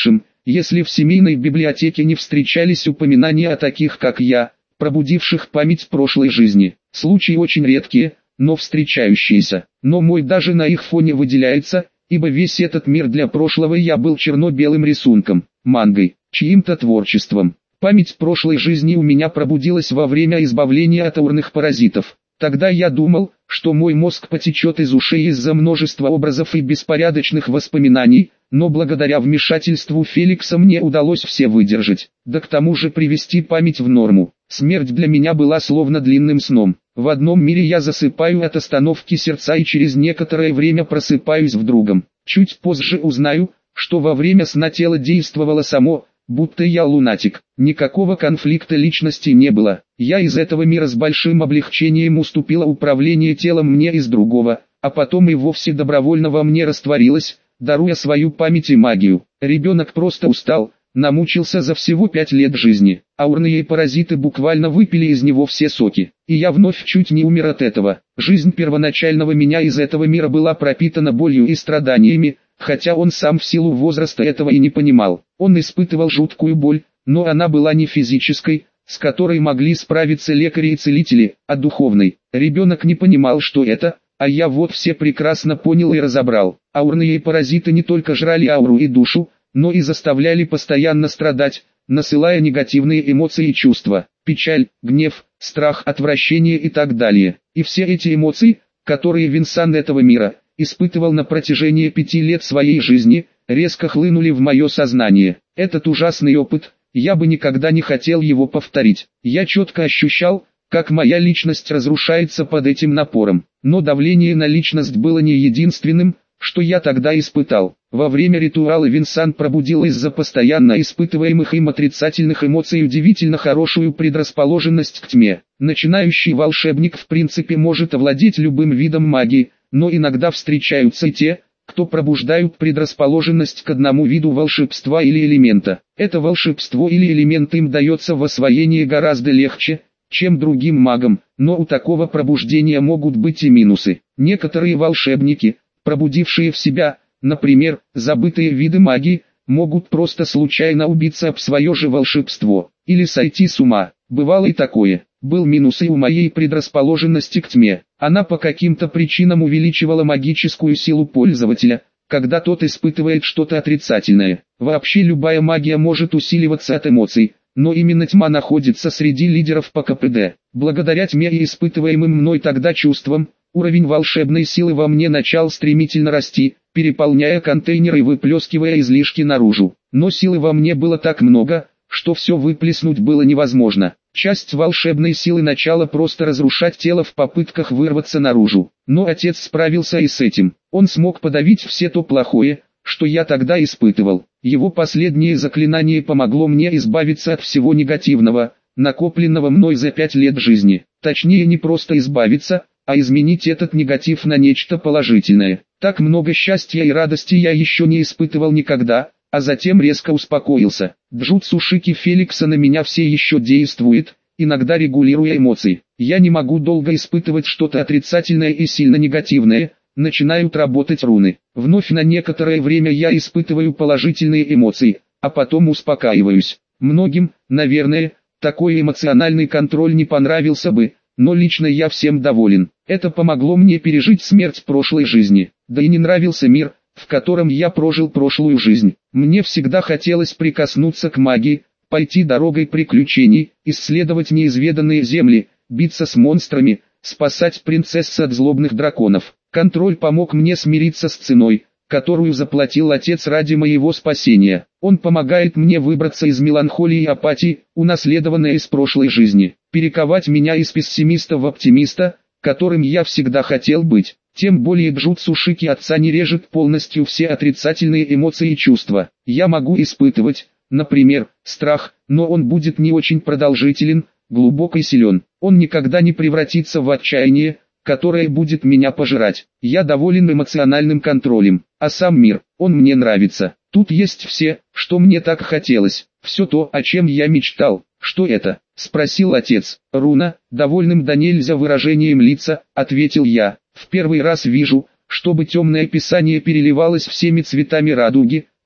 Если в семейной библиотеке не встречались упоминания о таких как я, пробудивших память прошлой жизни. Случаи очень редкие, но встречающиеся. Но мой даже на их фоне выделяется, ибо весь этот мир для прошлого я был черно-белым рисунком, мангой, чьим-то творчеством. Память прошлой жизни у меня пробудилась во время избавления от аурных паразитов. Тогда я думал, что мой мозг потечет из ушей из-за множества образов и беспорядочных воспоминаний, но благодаря вмешательству Феликса мне удалось все выдержать, да к тому же привести память в норму. Смерть для меня была словно длинным сном. В одном мире я засыпаю от остановки сердца и через некоторое время просыпаюсь в другом. Чуть позже узнаю, что во время сна тело действовало само, будто я лунатик. Никакого конфликта личности не было. Я из этого мира с большим облегчением уступила управление телом мне из другого, а потом и вовсе добровольно во мне растворилась, даруя свою память и магию. Ребенок просто устал, намучился за всего 5 лет жизни. Аурные паразиты буквально выпили из него все соки. И я вновь чуть не умер от этого. Жизнь первоначального меня из этого мира была пропитана болью и страданиями, хотя он сам в силу возраста этого и не понимал. Он испытывал жуткую боль, но она была не физической, с которой могли справиться лекари и целители, а духовной. Ребенок не понимал, что это, а я вот все прекрасно понял и разобрал. Аурные паразиты не только жрали ауру и душу, но и заставляли постоянно страдать, насылая негативные эмоции и чувства, печаль, гнев, страх, отвращение и так далее. И все эти эмоции, которые Винсан этого мира испытывал на протяжении 5 лет своей жизни, резко хлынули в мое сознание. Этот ужасный опыт, я бы никогда не хотел его повторить. Я четко ощущал, как моя личность разрушается под этим напором. Но давление на личность было не единственным, что я тогда испытал. Во время ритуала Винсан пробудил из-за постоянно испытываемых им отрицательных эмоций удивительно хорошую предрасположенность к тьме. Начинающий волшебник в принципе может овладеть любым видом магии, но иногда встречаются и те, кто пробуждают предрасположенность к одному виду волшебства или элемента. Это волшебство или элемент им дается в освоении гораздо легче, чем другим магам, но у такого пробуждения могут быть и минусы. Некоторые волшебники, пробудившие в себя, например, забытые виды магии, могут просто случайно убиться об свое же волшебство, или сойти с ума. Бывало и такое. Был минус и у моей предрасположенности к тьме. Она по каким-то причинам увеличивала магическую силу пользователя, когда тот испытывает что-то отрицательное. Вообще любая магия может усиливаться от эмоций, но именно тьма находится среди лидеров по КПД. Благодаря тьме и испытываемым мной тогда чувствам, уровень волшебной силы во мне начал стремительно расти, переполняя контейнеры и выплескивая излишки наружу. Но силы во мне было так много, что все выплеснуть было невозможно. Часть волшебной силы начала просто разрушать тело в попытках вырваться наружу. Но отец справился и с этим. Он смог подавить все то плохое, что я тогда испытывал. Его последнее заклинание помогло мне избавиться от всего негативного, накопленного мной за 5 лет жизни. Точнее не просто избавиться, а изменить этот негатив на нечто положительное. Так много счастья и радости я еще не испытывал никогда, а затем резко успокоился. Джутсу Шики Феликса на меня все еще действует, иногда регулируя эмоции. Я не могу долго испытывать что-то отрицательное и сильно негативное, начинают работать руны. Вновь на некоторое время я испытываю положительные эмоции, а потом успокаиваюсь. Многим, наверное, такой эмоциональный контроль не понравился бы, но лично я всем доволен. Это помогло мне пережить смерть прошлой жизни. Да и не нравился мир, в котором я прожил прошлую жизнь. Мне всегда хотелось прикоснуться к магии, пойти дорогой приключений, исследовать неизведанные земли, биться с монстрами, спасать принцесс от злобных драконов. Контроль помог мне смириться с ценой, которую заплатил отец ради моего спасения. Он помогает мне выбраться из меланхолии и апатии, унаследованной из прошлой жизни, перековать меня из пессимиста в оптимиста, которым я всегда хотел быть. Тем более Джутсу Шики отца не режет полностью все отрицательные эмоции и чувства. Я могу испытывать, например, страх, но он будет не очень продолжителен, глубок и силен. Он никогда не превратится в отчаяние, которое будет меня пожирать. Я доволен эмоциональным контролем, а сам мир, он мне нравится. Тут есть все, что мне так хотелось, все то, о чем я мечтал. Что это? Спросил отец. Руна, довольным до нельзя выражением лица, ответил я. В первый раз вижу, чтобы темное писание переливалось всеми цветами радуги,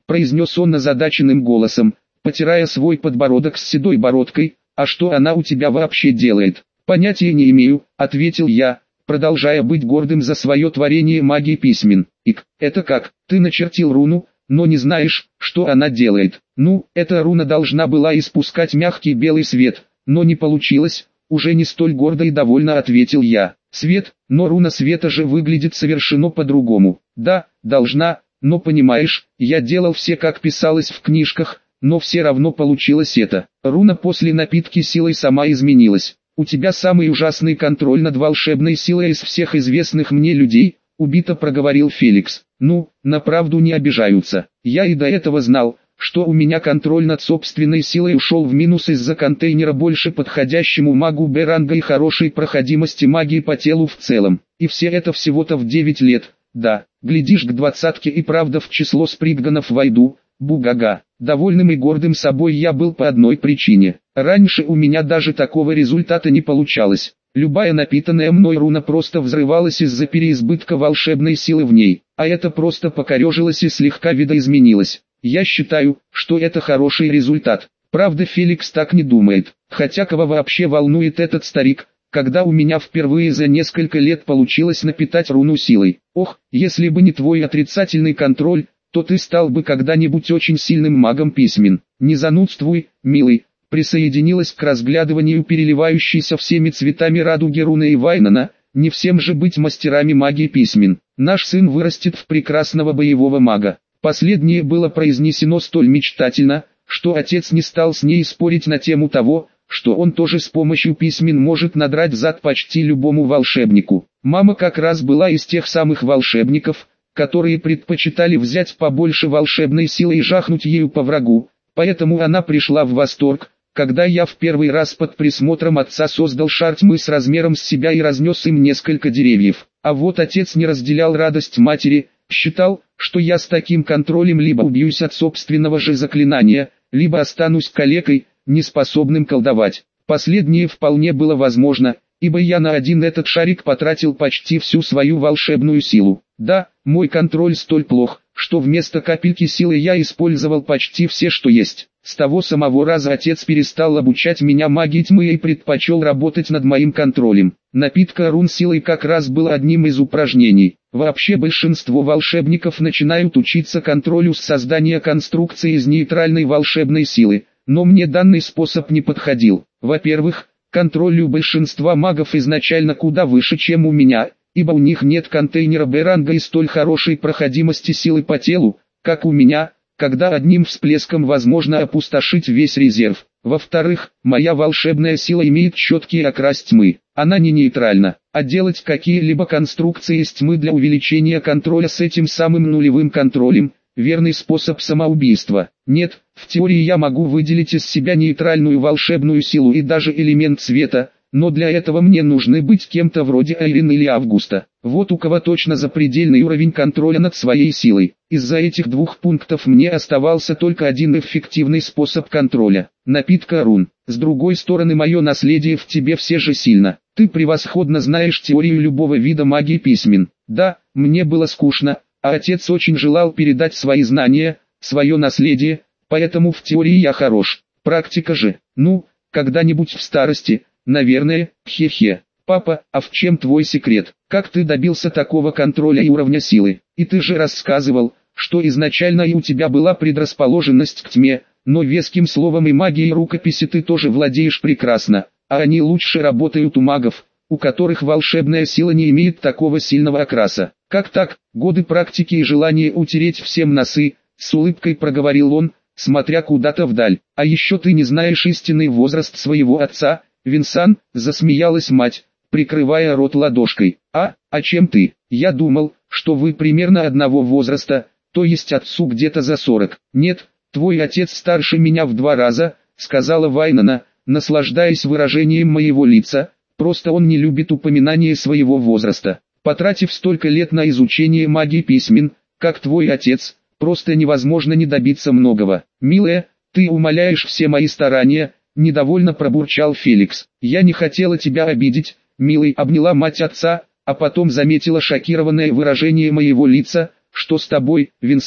произнес он озадаченным голосом, потирая свой подбородок с седой бородкой. А что она у тебя вообще делает? Понятия не имею, ответил я, продолжая быть гордым за свое творение магии письмен. Ик, это как, ты начертил руну, но не знаешь, что она делает. Ну, эта руна должна была испускать мягкий белый свет, но не получилось, уже не столь гордо и довольно ответил я. Свет, но руна света же выглядит совершенно по-другому. Да, должна, но понимаешь, я делал все как писалось в книжках, но все равно получилось это. Руна после напитки силой сама изменилась. У тебя самый ужасный контроль над волшебной силой из всех известных мне людей, убито проговорил Феликс. Ну, на правду не обижаются. Я и до этого знал, что у меня контроль над собственной силой ушел в минус из-за контейнера больше подходящему магу Б-ранга и хорошей проходимости магии по телу в целом. И все это всего-то в 9 лет. Да, глядишь к 20-ке и правда в число спригганов войду. Бугага. Довольным и гордым собой я был по одной причине. Раньше у меня даже такого результата не получалось. Любая напитанная мной руна просто взрывалась из-за переизбытка волшебной силы в ней, а это просто покорежилось и слегка видоизменилось. Я считаю, что это хороший результат. Правда, Феликс так не думает. Хотя кого вообще волнует этот старик, когда у меня впервые за несколько лет получилось напитать руну силой. Ох, если бы не твой отрицательный контроль, то ты стал бы когда-нибудь очень сильным магом письмен. Не занудствуй, милый. Присоединилась к разглядыванию переливающейся всеми цветами радуги руны и Вайнана. Не всем же быть мастерами магии письмен. Наш сын вырастет в прекрасного боевого мага. Последнее было произнесено столь мечтательно, что отец не стал с ней спорить на тему того, что он тоже с помощью письмен может надрать зад почти любому волшебнику. Мама как раз была из тех самых волшебников, которые предпочитали взять побольше волшебной силы и жахнуть ею по врагу, поэтому она пришла в восторг, когда я в первый раз под присмотром отца создал шар тьмы с размером с себя и разнес им несколько деревьев. А вот отец не разделял радость матери, считал, что я с таким контролем либо убьюсь от собственного же заклинания, либо останусь калекой, неспособным колдовать. Последнее вполне было возможно, ибо я на один этот шарик потратил почти всю свою волшебную силу. Да, мой контроль столь плох, что вместо капельки силы я использовал почти все, что есть. С того самого раза отец перестал обучать меня магии тьмы и предпочел работать над моим контролем. Напитка рун силой как раз был одним из упражнений. Вообще большинство волшебников начинают учиться контролю с создания конструкции из нейтральной волшебной силы, но мне данный способ не подходил. Во-первых, контроль у большинства магов изначально куда выше, чем у меня, ибо у них нет контейнера Б-ранга и столь хорошей проходимости силы по телу, как у меня, когда одним всплеском возможно опустошить весь резерв. Во-вторых, моя волшебная сила имеет четкий окрас тьмы. Она не нейтральна, а делать какие-либо конструкции из тьмы для увеличения контроля с этим самым нулевым контролем – верный способ самоубийства. Нет, в теории я могу выделить из себя нейтральную волшебную силу и даже элемент света, но для этого мне нужны быть кем-то вроде Айрин или Августа. Вот у кого точно запредельный уровень контроля над своей силой. Из-за этих двух пунктов мне оставался только один эффективный способ контроля – напитка рун. С другой стороны, мое наследие в тебе все же сильно. Ты превосходно знаешь теорию любого вида магии письмен. Да, мне было скучно, а отец очень желал передать свои знания, свое наследие, поэтому в теории я хорош. Практика же, ну, когда-нибудь в старости, наверное, хе-хе. Папа, а в чем твой секрет? Как ты добился такого контроля и уровня силы? И ты же рассказывал, что изначально и у тебя была предрасположенность к тьме, но веским словом и магией рукописи ты тоже владеешь прекрасно, а они лучше работают у магов, у которых волшебная сила не имеет такого сильного окраса. Как так? Годы практики и желание утереть всем носы, с улыбкой проговорил он, смотря куда-то вдаль. А еще ты не знаешь истинный возраст своего отца, Винсан, засмеялась мать, прикрывая рот ладошкой. А чем ты? Я думал, что вы примерно одного возраста, то есть отцу где-то за 40. Нет, твой отец старше меня в 2 раза, сказала Вайнана, наслаждаясь выражением моего лица, просто он не любит упоминание своего возраста. Потратив столько лет на изучение магии письмен, как твой отец, просто невозможно не добиться многого. Милая, ты умаляешь все мои старания, недовольно пробурчал Феликс. Я не хотела тебя обидеть, милый, обняла мать отца, а потом заметила шокированное выражение моего лица. Что с тобой, Винсан?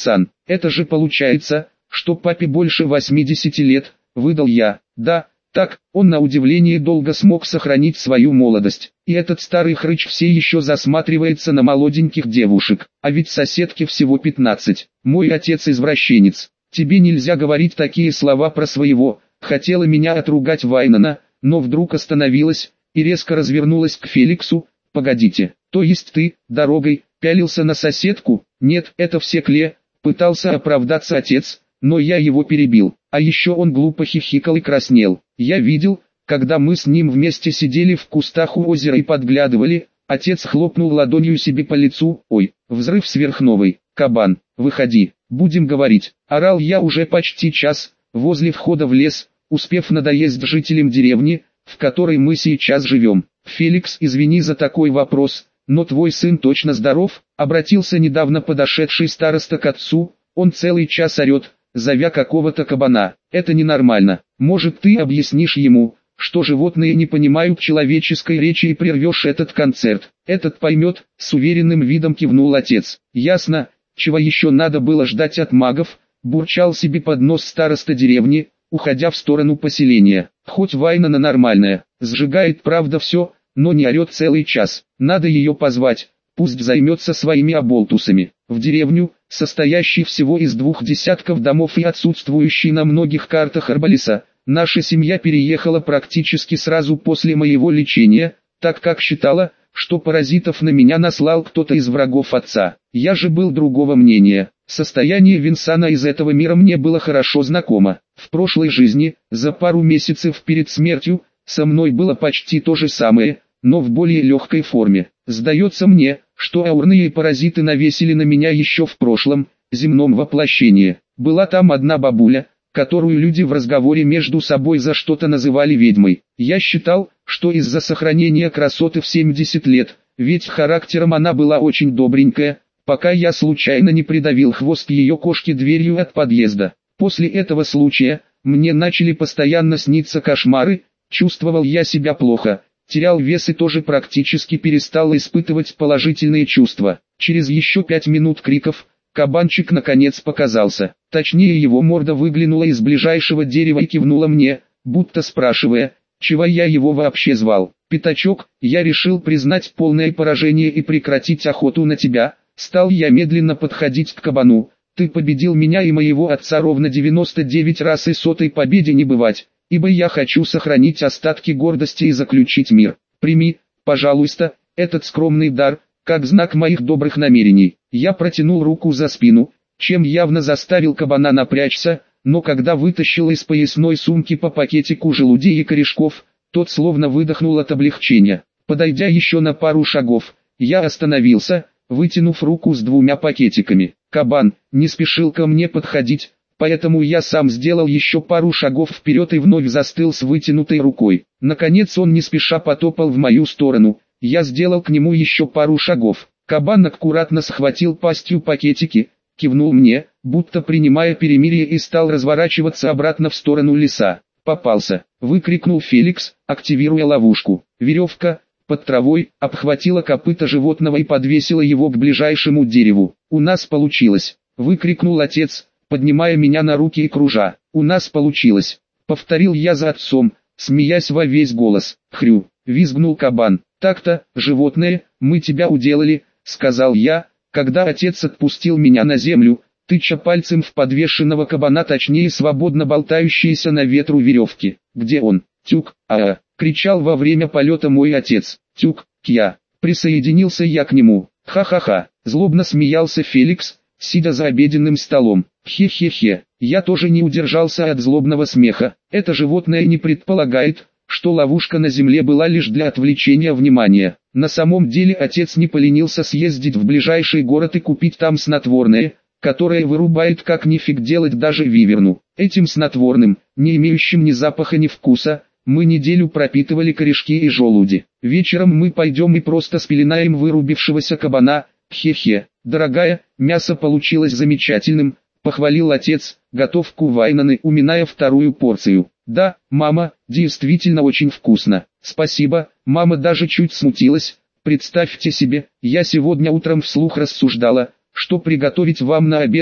это же получается, что папе больше 80 лет, выдал я. Да, так, он на удивление долго смог сохранить свою молодость. И этот старый хрыч все еще засматривается на молоденьких девушек, а ведь соседке всего 15. Мой отец извращенец. Тебе нельзя говорить такие слова про своего. Хотела меня отругать Вайнона, но вдруг остановилась и резко развернулась к Феликсу. Погодите, то есть ты, дорогой, пялился на соседку? Нет, это все Кле, пытался оправдаться отец, но я его перебил. А еще он глупо хихикал и краснел. Я видел, когда мы с ним вместе сидели в кустах у озера и подглядывали, отец хлопнул ладонью себе по лицу. Ой, взрыв сверхновой. Кабан, выходи, будем говорить. Орал я уже почти час, возле входа в лес, успев надоесть жителям деревни, в которой мы сейчас живем. Феликс, извини за такой вопрос, но твой сын точно здоров? Обратился недавно подошедший староста к отцу. Он целый час орет, зовя какого-то кабана. Это ненормально. Может, ты объяснишь ему, что животные не понимают человеческой речи, и прервешь этот концерт? Этот поймет, с уверенным видом кивнул отец. Ясно, чего еще надо было ждать от магов, бурчал себе под нос староста деревни, уходя в сторону поселения. Хоть Вайнона нормальная, сжигает правда все, но не орет целый час. Надо ее позвать, пусть займется своими оболтусами. В деревню, состоящей всего из 2 десятков домов и отсутствующей на многих картах Арбалиса, наша семья переехала практически сразу после моего лечения, так как считала, что паразитов на меня наслал кто-то из врагов отца. Я же был другого мнения. Состояние Винсана из этого мира мне было хорошо знакомо. В прошлой жизни, за пару месяцев перед смертью, со мной было почти то же самое, но в более легкой форме. Сдается мне, что аурные паразиты навесили на меня еще в прошлом, земном воплощении. Была там одна бабуля, которую люди в разговоре между собой за что-то называли ведьмой. Я считал, что из-за сохранения красоты в 70 лет, ведь характером она была очень добренькая, пока я случайно не придавил хвост ее кошки дверью от подъезда. После этого случая, мне начали постоянно сниться кошмары, чувствовал я себя плохо, терял вес и тоже практически перестал испытывать положительные чувства. Через еще 5 минут криков, кабанчик наконец показался. Точнее, его морда выглянула из ближайшего дерева и кивнула мне, будто спрашивая, чего я его вообще звал. «Пятачок, я решил признать полное поражение и прекратить охоту на тебя». Стал я медленно подходить к кабану. «Ты победил меня и моего отца ровно 99 раз, и 100-й победе не бывать, ибо я хочу сохранить остатки гордости и заключить мир. Прими, пожалуйста, этот скромный дар, как знак моих добрых намерений». Я протянул руку за спину, чем явно заставил кабана напрячься, но когда вытащил из поясной сумки по пакетику желудей и корешков, тот словно выдохнул от облегчения. Подойдя еще на пару шагов, я остановился, вытянув руку с 2 пакетиками. Кабан не спешил ко мне подходить, поэтому я сам сделал еще пару шагов вперед и вновь застыл с вытянутой рукой. Наконец он не спеша потопал в мою сторону, я сделал к нему еще пару шагов. Кабан аккуратно схватил пастью пакетики, кивнул мне, будто принимая перемирие, и стал разворачиваться обратно в сторону леса. «Попался!» — выкрикнул Феликс, активируя ловушку. Веревка под травой обхватила копыта животного и подвесила его к ближайшему дереву. «У нас получилось!» — выкрикнул отец, поднимая меня на руки и кружа. «У нас получилось!» — повторил я за отцом, смеясь во весь голос. «Хрю!» — визгнул кабан. «Так-то, животное, мы тебя уделали!» — сказал я, когда отец отпустил меня на землю, тыча пальцем в подвешенного кабана, точнее свободно болтающиеся на ветру веревки. «Где он?» «Тюк, кричал во время полета мой отец. «Тюк, кья!» Присоединился я к нему. «Ха-ха-ха!» Злобно смеялся Феликс, сидя за обеденным столом. «Хе-хе-хе!» Я тоже не удержался от злобного смеха. Это животное не предполагает, что ловушка на земле была лишь для отвлечения внимания. На самом деле отец не поленился съездить в ближайший город и купить там снотворное, которое вырубает как нифиг делать даже виверну. Этим снотворным, не имеющим ни запаха ни вкуса, мы неделю пропитывали корешки и желуди. Вечером мы пойдем и просто спеленаем вырубившегося кабана. Хе-хе, дорогая, мясо получилось замечательным, похвалил отец, готовку Вайнаны, уминая вторую порцию. «Да, мама, действительно очень вкусно. Спасибо». Мама даже чуть смутилась. «Представьте себе, я сегодня утром вслух рассуждала, что приготовить вам на обед,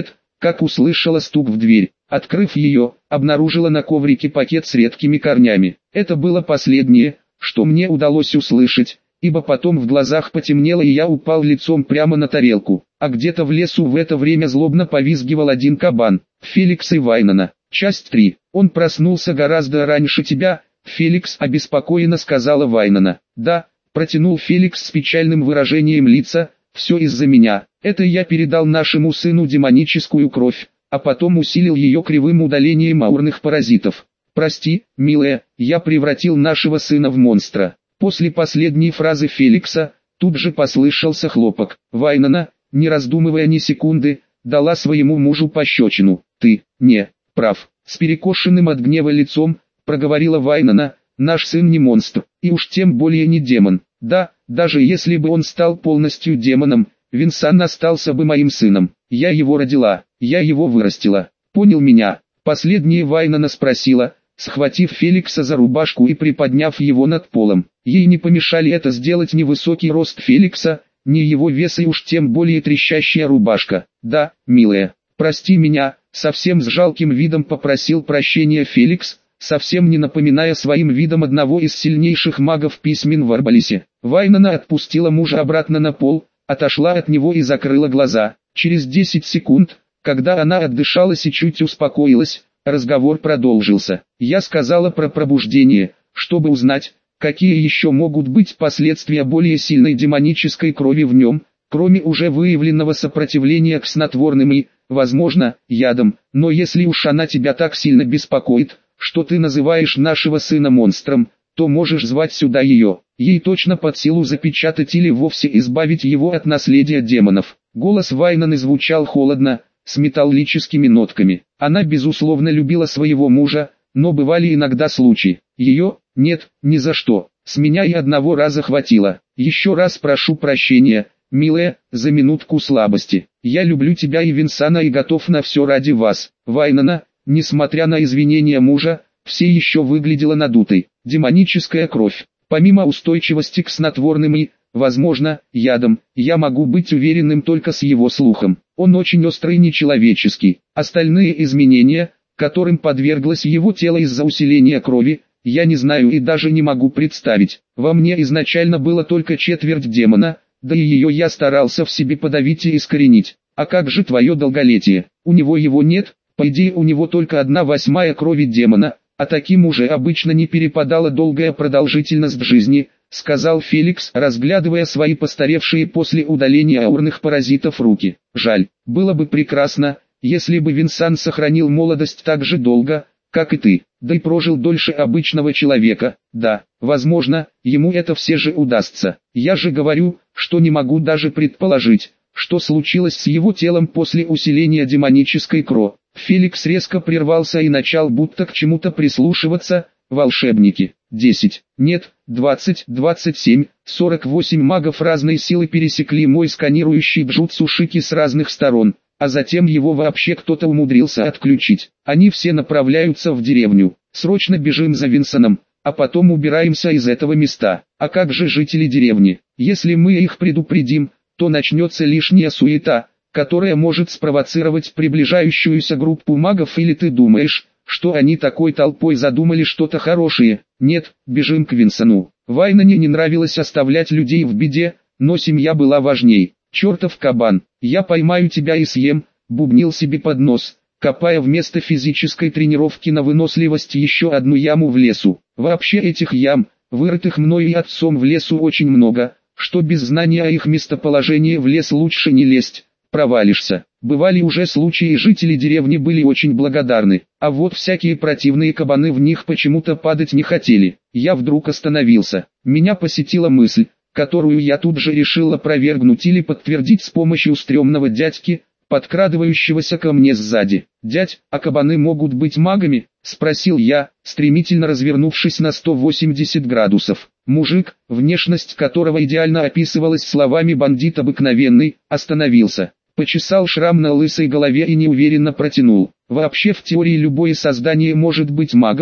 как услышала стук в дверь. Открыв ее, обнаружила на коврике пакет с редкими корнями. Это было последнее, что мне удалось услышать, ибо потом в глазах потемнело и я упал лицом прямо на тарелку. А где-то в лесу в это время злобно повизгивал один кабан. Феликс и Вайнона. Часть 3. Он проснулся гораздо раньше тебя, Феликс, обеспокоенно сказала Вайнона. Да, протянул Феликс с печальным выражением лица, все из-за меня. Это я передал нашему сыну демоническую кровь, а потом усилил ее кривым удалением аурных паразитов. Прости, милая, я превратил нашего сына в монстра. После последней фразы Феликса, тут же послышался хлопок. Вайнона, не раздумывая ни секунды, дала своему мужу пощечину. Ты, не, прав. С перекошенным от гнева лицом, проговорила Вайнона, наш сын не монстр, и уж тем более не демон. Да, даже если бы он стал полностью демоном, Винсан остался бы моим сыном. Я его родила, я его вырастила. Понял меня? Последнее Вайнона спросила, схватив Феликса за рубашку и приподняв его над полом. Ей не помешали это сделать ни высокий рост Феликса, ни его вес и уж тем более трещащая рубашка. Да, милая, прости меня, совсем с жалким видом попросил прощения Феликс, совсем не напоминая своим видом одного из сильнейших магов письмен в Арбалисе. Вайнона отпустила мужа обратно на пол, отошла от него и закрыла глаза. Через 10 секунд, когда она отдышалась и чуть успокоилась, разговор продолжился. Я сказала про пробуждение, чтобы узнать, какие еще могут быть последствия более сильной демонической крови в нем, кроме уже выявленного сопротивления к снотворным и, возможно, ядам. Но если уж она тебя так сильно беспокоит, что ты называешь нашего сына монстром, то можешь звать сюда ее. Ей точно под силу запечатать или вовсе избавить его от наследия демонов. Голос Вайноны звучал холодно, с металлическими нотками. Она безусловно любила своего мужа, но бывали иногда случаи. Ее, нет, ни за что. С меня и одного раза хватило. Еще раз прошу прощения, милая, за минутку слабости. Я люблю тебя и Винсана и готов на все ради вас. Вайнона, несмотря на извинения мужа, все еще выглядела надутой. Демоническая кровь. Помимо устойчивости к снотворным и, возможно, ядам, я могу быть уверенным только с его слухом. Он очень острый и нечеловеческий. Остальные изменения, которым подверглось его тело из-за усиления крови, я не знаю и даже не могу представить. Во мне изначально было только четверть демона, да и ее я старался в себе подавить и искоренить. А как же твое долголетие? У него его нет, по идее у него только 1/8 крови демона, а таким уже обычно не перепадала долгая продолжительность жизни, сказал Феликс, разглядывая свои постаревшие после удаления аурных паразитов руки. Жаль, было бы прекрасно, если бы Винсан сохранил молодость так же долго, как и ты, да и прожил дольше обычного человека. Да, возможно, ему это все же удастся. Я же говорю, что не могу даже предположить, что случилось с его телом после усиления демонической крови. Феликс резко прервался и начал будто к чему-то прислушиваться. Волшебники. 10, нет, 20, 27, 48 магов разной силы пересекли мой сканирующий бджутсу шики с разных сторон, а затем его вообще кто-то умудрился отключить. Они все направляются в деревню. Срочно бежим за Винсаном, а потом убираемся из этого места. А как же жители деревни? Если мы их предупредим, то начнется лишняя суета, которая может спровоцировать приближающуюся группу магов. Или ты думаешь, что они такой толпой задумали что-то хорошее? Нет, бежим к Винсану. Вайноне не нравилось оставлять людей в беде, но семья была важней. Чертов кабан, я поймаю тебя и съем, бубнил себе под нос, копая вместо физической тренировки на выносливость еще одну яму в лесу. Вообще этих ям, вырытых мной и отцом в лесу очень много, что без знания о их местоположении в лес лучше не лезть, провалишься. Бывали уже случаи, и жители деревни были очень благодарны, а вот всякие противные кабаны в них почему-то падать не хотели. Я вдруг остановился. Меня посетила мысль, которую я тут же решил опровергнуть или подтвердить с помощью стрёмного дядьки, подкрадывающегося ко мне сзади. «Дядь, а кабаны могут быть магами?» – спросил я, стремительно развернувшись на 180 градусов. Мужик, внешность которого идеально описывалась словами «бандит обыкновенный», остановился, почесал шрам на лысой голове и неуверенно протянул. «Вообще в теории любое создание может быть магом,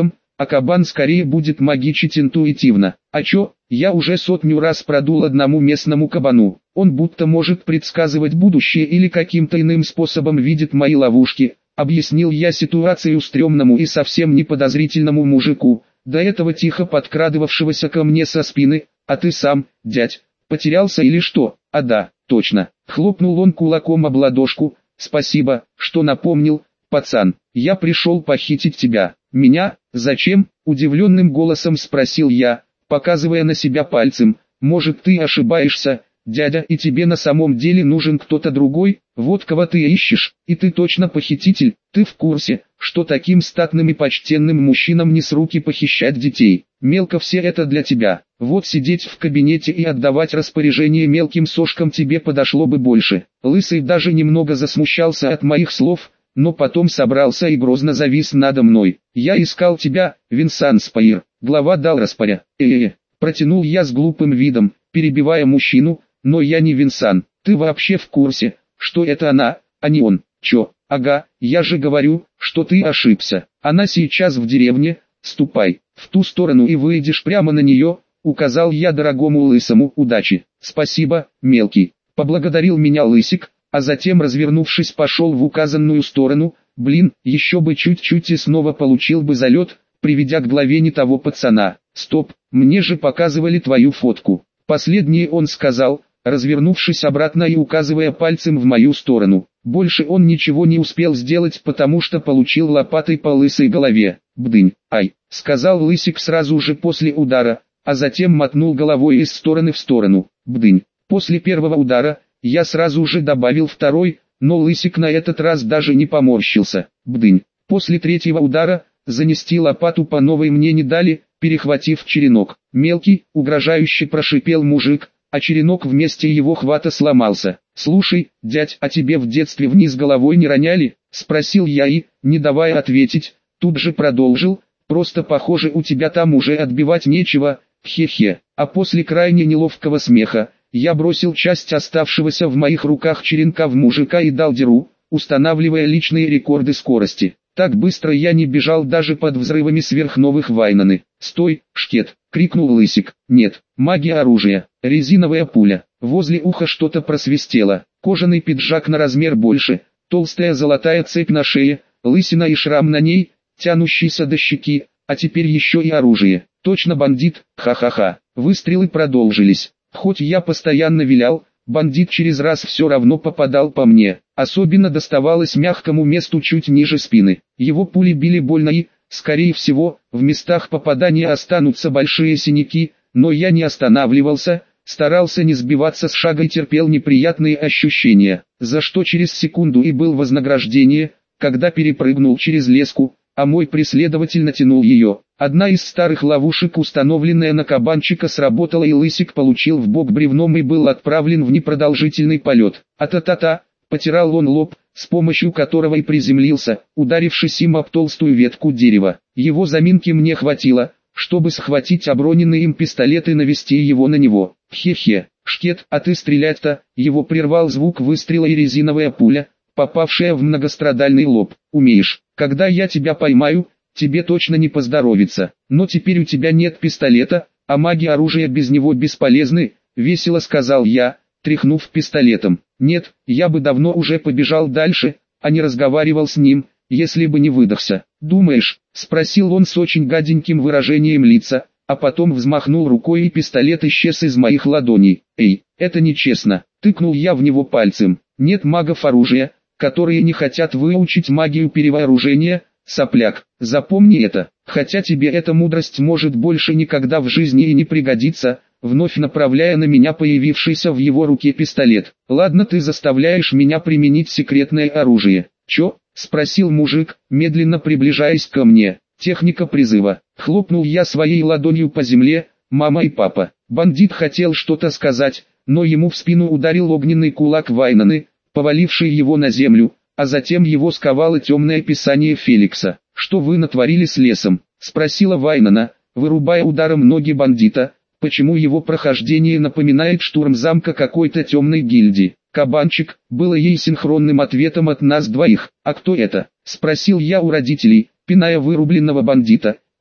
а кабан скорее будет магичить интуитивно. А чё, я уже 100 раз продул одному местному кабану. Он будто может предсказывать будущее или каким-то иным способом видит мои ловушки. Объяснил я ситуацию стрёмному и совсем неподозрительному мужику, до этого тихо подкрадывавшегося ко мне со спины. А ты сам, дядь, потерялся или что? А да, точно. Хлопнул он кулаком об ладошку. Спасибо, что напомнил, пацан. Я пришел похитить тебя. Меня? Зачем? Удивленным голосом спросил я, показывая на себя пальцем. Может, ты ошибаешься, дядя, и тебе на самом деле нужен кто-то другой? Вот кого ты ищешь, и ты точно похититель. Ты в курсе, что таким статным и почтенным мужчинам не с руки похищать детей? Мелко все это для тебя. Вот сидеть в кабинете и отдавать распоряжение мелким сошкам тебе подошло бы больше. Лысый даже немного засмущался от моих слов, но потом собрался и грозно завис надо мной. Я искал тебя, Винсан Спаир, глава Далраспаря. Протянул я с глупым видом, перебивая мужчину, но я не Винсан. Ты вообще в курсе, что это она, а не он? Чё? Ага, я же говорю, что ты ошибся. Она сейчас в деревне, ступай в ту сторону и выйдешь прямо на нее, указал я дорогому лысому. Удачи. Спасибо, мелкий. Поблагодарил меня лысик, а затем, развернувшись, пошел в указанную сторону. Блин, еще бы чуть-чуть и снова получил бы залет, приведя к главе не того пацана. Стоп, мне же показывали твою фотку. Последнее он сказал, развернувшись обратно и указывая пальцем в мою сторону. Больше он ничего не успел сделать, потому что получил лопатой по лысой голове. Бдынь, ай, сказал лысик сразу же после удара, а затем мотнул головой из стороны в сторону. Бдынь. После первого удара, я сразу же добавил второй, но лысик на этот раз даже не поморщился. Бдынь. После третьего удара, занести лопату по новой мне не дали, перехватив черенок. Мелкий, угрожающе прошипел мужик, а черенок вместе его хвата сломался. «Слушай, дядь, а тебе в детстве вниз головой не роняли?» — спросил я и, не давая ответить, тут же продолжил, «просто похоже у тебя там уже отбивать нечего, хе-хе». А после крайне неловкого смеха, я бросил часть оставшегося в моих руках черенка в мужика и дал дёру, устанавливая личные рекорды скорости. Так быстро я не бежал даже под взрывами сверхновых Вайнаны. «Стой, шкет!» — крикнул лысик. «Нет, магия оружия, резиновая пуля». Возле уха что-то просвистело, кожаный пиджак на размер больше, толстая золотая цепь на шее, лысина и шрам на ней, тянущийся до щеки, а теперь еще и оружие. Точно бандит, ха-ха-ха. Выстрелы продолжились. Хоть я постоянно вилял, бандит через раз все равно попадал по мне. Особенно доставалось мягкому месту чуть ниже спины. Его пули били больно и, скорее всего, в местах попадания останутся большие синяки, но я не останавливался, старался не сбиваться с шага и терпел неприятные ощущения, за что через секунду и был вознаграждение, когда перепрыгнул через леску, а мой преследователь натянул ее. Одна из старых ловушек, установленная на кабанчика, сработала, и лысик получил в бок бревном и был отправлен в непродолжительный полет. А-та-та-та, потирал он лоб, с помощью которого и приземлился, ударившись им об толстую ветку дерева. Его заминки мне хватило, чтобы схватить оброненный им пистолет и навести его на него. «Хе-хе, шкет, а ты стрелять-то?» Его прервал звук выстрела и резиновая пуля, попавшая в многострадальный лоб. «Умеешь, когда я тебя поймаю, тебе точно не поздоровится. Но теперь у тебя нет пистолета, а маги оружия без него бесполезны», — весело сказал я, тряхнув пистолетом. «Нет, я бы давно уже побежал дальше, а не разговаривал с ним, если бы не выдохся». «Думаешь?» — спросил он с очень гаденьким выражением лица, а потом взмахнул рукой и пистолет исчез из моих ладоней. «Эй, это нечестно», — тыкнул я в него пальцем. «Нет магов оружия, которые не хотят выучить магию перевооружения, сопляк, запомни это, хотя тебе эта мудрость может больше никогда в жизни и не пригодиться», вновь направляя на меня появившийся в его руке пистолет. «Ладно, ты заставляешь меня применить секретное оружие». «Чё?» — спросил мужик, медленно приближаясь ко мне. «Техника призыва». Хлопнул я своей ладонью по земле. «Мама и папа». Бандит хотел что-то сказать, но ему в спину ударил огненный кулак Вайнаны, поваливший его на землю, а затем его сковало темное писание Феликса. «Что вы натворили с лесом?» — спросила Вайнана, вырубая ударом ноги бандита. «Почему его прохождение напоминает штурм замка какой-то темной гильдии?» «Кабанчик» было ей синхронным ответом от нас двоих. «А кто это?» — спросил я у родителей, пиная вырубленного бандита,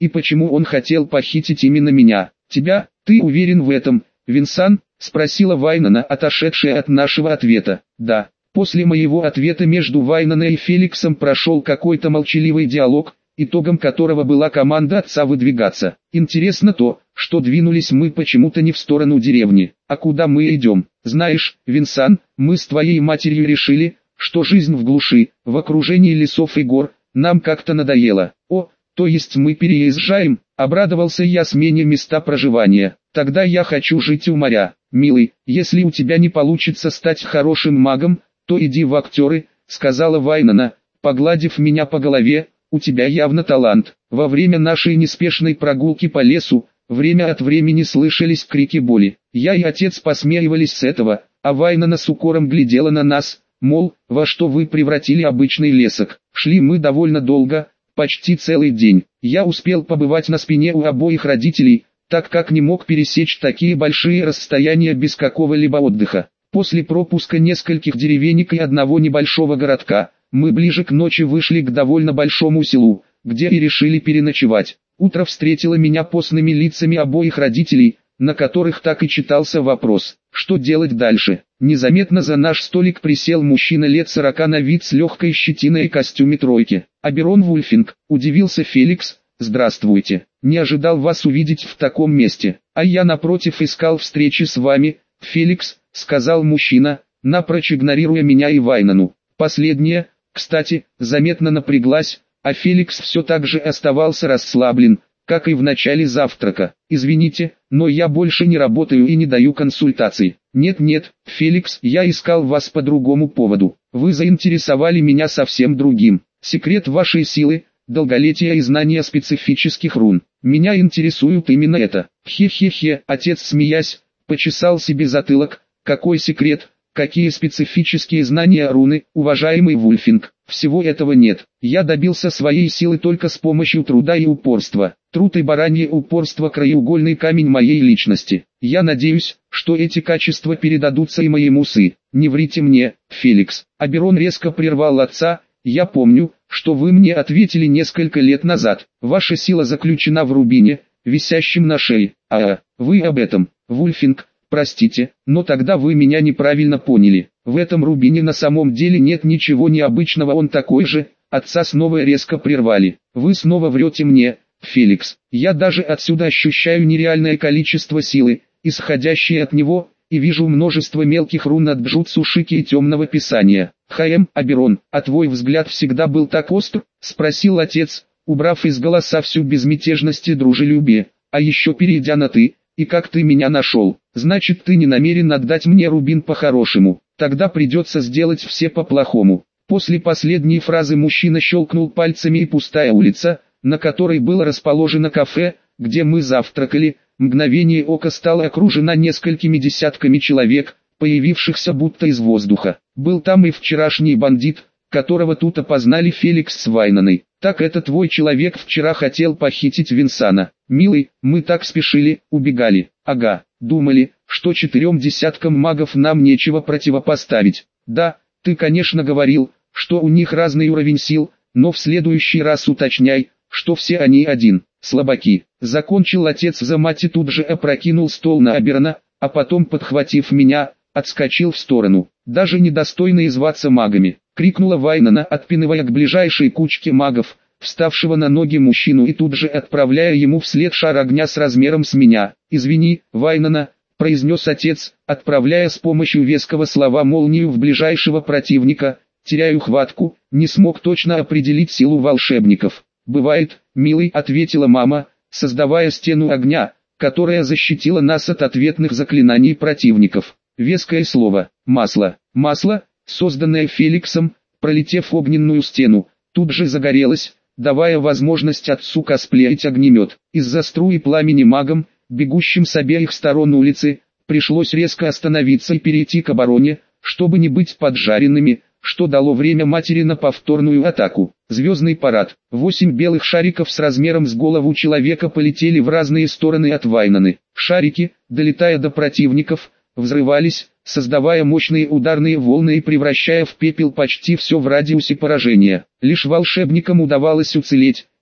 И почему он хотел похитить именно меня? Тебя? Ты уверен в этом, Винсан? Спросила Вайнона, отошедшая от нашего ответа. Да. После моего ответа между Вайноной и Феликсом прошел какой-то молчаливый диалог, итогом которого была команда отца выдвигаться. Интересно то, что двинулись мы почему-то не в сторону деревни. А куда мы идем? Знаешь, Винсан, мы с твоей матерью решили, что жизнь в глуши, в окружении лесов и гор, нам как-то надоела. О, то есть мы переезжаем? Обрадовался я смене места проживания. Тогда я хочу жить у моря. Милый, если у тебя не получится стать хорошим магом, то иди в актеры, сказала Вайнона, погладив меня по голове. У тебя явно талант. Во время нашей неспешной прогулки по лесу, время от времени слышались крики боли. Я и отец посмеивались с этого, а Вайнона с укором глядела на нас, мол, во что вы превратили обычный лесок. Шли мы довольно долго, почти целый день. Я успел побывать на спине у обоих родителей, так как не мог пересечь такие большие расстояния без какого-либо отдыха. После пропуска нескольких деревенек и одного небольшого городка, мы ближе к ночи вышли к довольно большому селу, где и решили переночевать. Утро встретило меня постными лицами обоих родителей, на которых так и читался вопрос, что делать дальше. Незаметно за наш столик присел мужчина лет 40 на вид с легкой щетиной и костюме тройки. «Аберон Вульфинг», удивился Феликс, «здравствуйте, не ожидал вас увидеть в таком месте, а я напротив искал встречи с вами, Феликс», сказал мужчина, напрочь игнорируя меня и Вайнону. Последняя, кстати, заметно напряглась, а Феликс все так же оставался расслаблен, как и в начале завтрака. «Извините, но я больше не работаю и не даю консультаций». «Нет-нет, Феликс, я искал вас по другому поводу. Вы заинтересовали меня совсем другим. Секрет вашей силы, долголетия и знания специфических рун. Меня интересует именно это». «Хе-хе-хе», отец, смеясь, почесал себе затылок. «Какой секрет? Какие специфические знания руны, уважаемый Вульфинг? Всего этого нет. Я добился своей силы только с помощью труда и упорства. Труд и баранье упорство – краеугольный камень моей личности. Я надеюсь, что эти качества передадутся и моему сыну. Не врите мне, Феликс». Аберон резко прервал отца. «Я помню, что вы мне ответили несколько лет назад. Ваша сила заключена в рубине, висящем на шее. Вы об этом, Вульфинг. Простите, но тогда вы меня неправильно поняли. В этом рубине на самом деле нет ничего необычного, он такой же». Отца снова резко прервали. «Вы снова врете мне, Феликс. Я даже отсюда ощущаю нереальное количество силы, исходящее от него, и вижу множество мелких рун от Бджутсу Шики и темного писания». Аберон, а твой взгляд всегда был так остр?» спросил отец, убрав из голоса всю безмятежность и дружелюбие, а еще перейдя на «ты». «И как ты меня нашел? Значит, ты не намерен отдать мне рубин по-хорошему. Тогда придется сделать все по-плохому». После последней фразы мужчина щелкнул пальцами, и пустая улица, на которой было расположено кафе, где мы завтракали, мгновение ока стала окружена несколькими десятками человек, появившихся будто из воздуха. Был там и вчерашний бандит, которого тут опознали Феликс с Вайноной. «Так это твой человек вчера хотел похитить Винсана. Милый, мы так спешили, убегали. Ага, думали, что 4 десяткам магов нам нечего противопоставить. Да, ты конечно говорил, что у них разный уровень сил, но в следующий раз уточняй, что все они один, слабаки». Закончил отец за мать и тут же опрокинул стол на Аберона, а потом, подхватив меня, отскочил в сторону. «Даже недостойные зваться магами», — крикнула Вайнона, отпинывая к ближайшей кучке магов, вставшего на ноги мужчину и тут же отправляя ему вслед шар огня с размером с меня. «Извини, Вайнона», — произнес отец, отправляя с помощью веского слова молнию в ближайшего противника. «Теряю хватку, не смог точно определить силу волшебников». «Бывает, милый», — ответила мама, создавая стену огня, которая защитила нас от ответных заклинаний противников. Веское слово «масло». Масло, созданное Феликсом, пролетев огненную стену, тут же загорелось, давая возможность отцу косплеить огнемет. Из-за струи пламени магам, бегущим с обеих сторон улицы, пришлось резко остановиться и перейти к обороне, чтобы не быть поджаренными, что дало время матери на повторную атаку. Звездный парад. 8 белых шариков с размером с голову человека полетели в разные стороны от Вайноны. Шарики, долетая до противников, взрывались, создавая мощные ударные волны и превращая в пепел почти все в радиусе поражения. Лишь волшебникам удавалось уцелеть,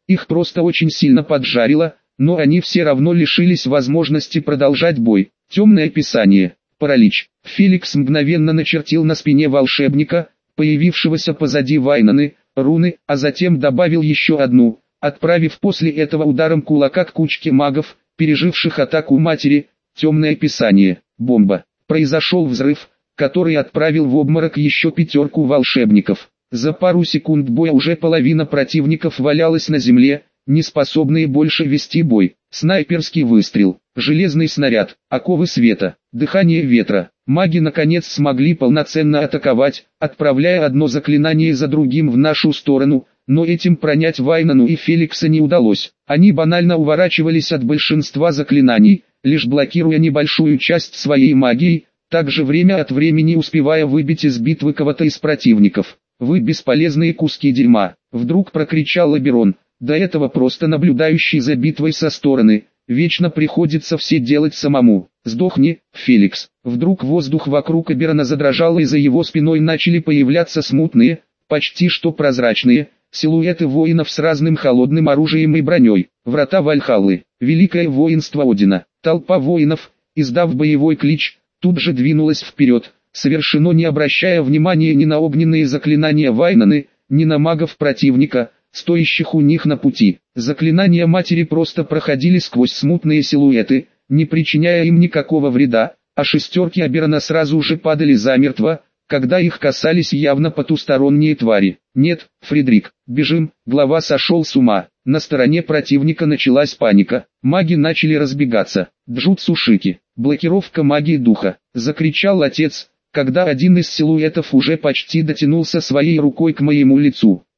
Их просто очень сильно поджарило, но они все равно лишились возможности продолжать бой. Темное писание. Паралич. Феликс мгновенно начертил на спине волшебника, появившегося позади Вайнаны, руны, а затем добавил еще одну, отправив после этого ударом кулака к кучке магов, переживших атаку матери, темное писание. Бомба. Произошел взрыв, который отправил в обморок еще 5 волшебников. За пару секунд боя уже половина противников валялась на земле, не способные больше вести бой. Снайперский выстрел, железный снаряд, оковы света, дыхание ветра. Маги наконец смогли полноценно атаковать, отправляя одно заклинание за другим в нашу сторону, но этим пронять Вайнану и Феликса не удалось. Они банально уворачивались от большинства заклинаний, лишь блокируя небольшую часть своей магии, также время от времени успевая выбить из битвы кого-то из противников. «Вы бесполезные куски дерьма!» — вдруг прокричал Оберон, до этого просто наблюдающий за битвой со стороны. «Вечно приходится все делать самому. Сдохни, Феликс!» Вдруг воздух вокруг Оберона задрожал, и за его спиной начали появляться смутные, почти что прозрачные, силуэты воинов с разным холодным оружием и броней. Врата Вальхаллы, великое воинство Одина. Толпа воинов, издав боевой клич, тут же двинулась вперед, совершенно не обращая внимания ни на огненные заклинания Вайнаны, ни на магов противника, стоящих у них на пути. Заклинания матери просто проходили сквозь смутные силуэты, не причиняя им никакого вреда, а шестерки Оберона сразу же падали замертво, когда их касались явно потусторонние твари. «Нет, Фридрик, бежим!» Глава сошел с ума. На стороне противника началась паника. Маги начали разбегаться. «Джутсу Шики! Блокировка магии духа!» — закричал отец, когда один из силуэтов уже почти дотянулся своей рукой к моему лицу.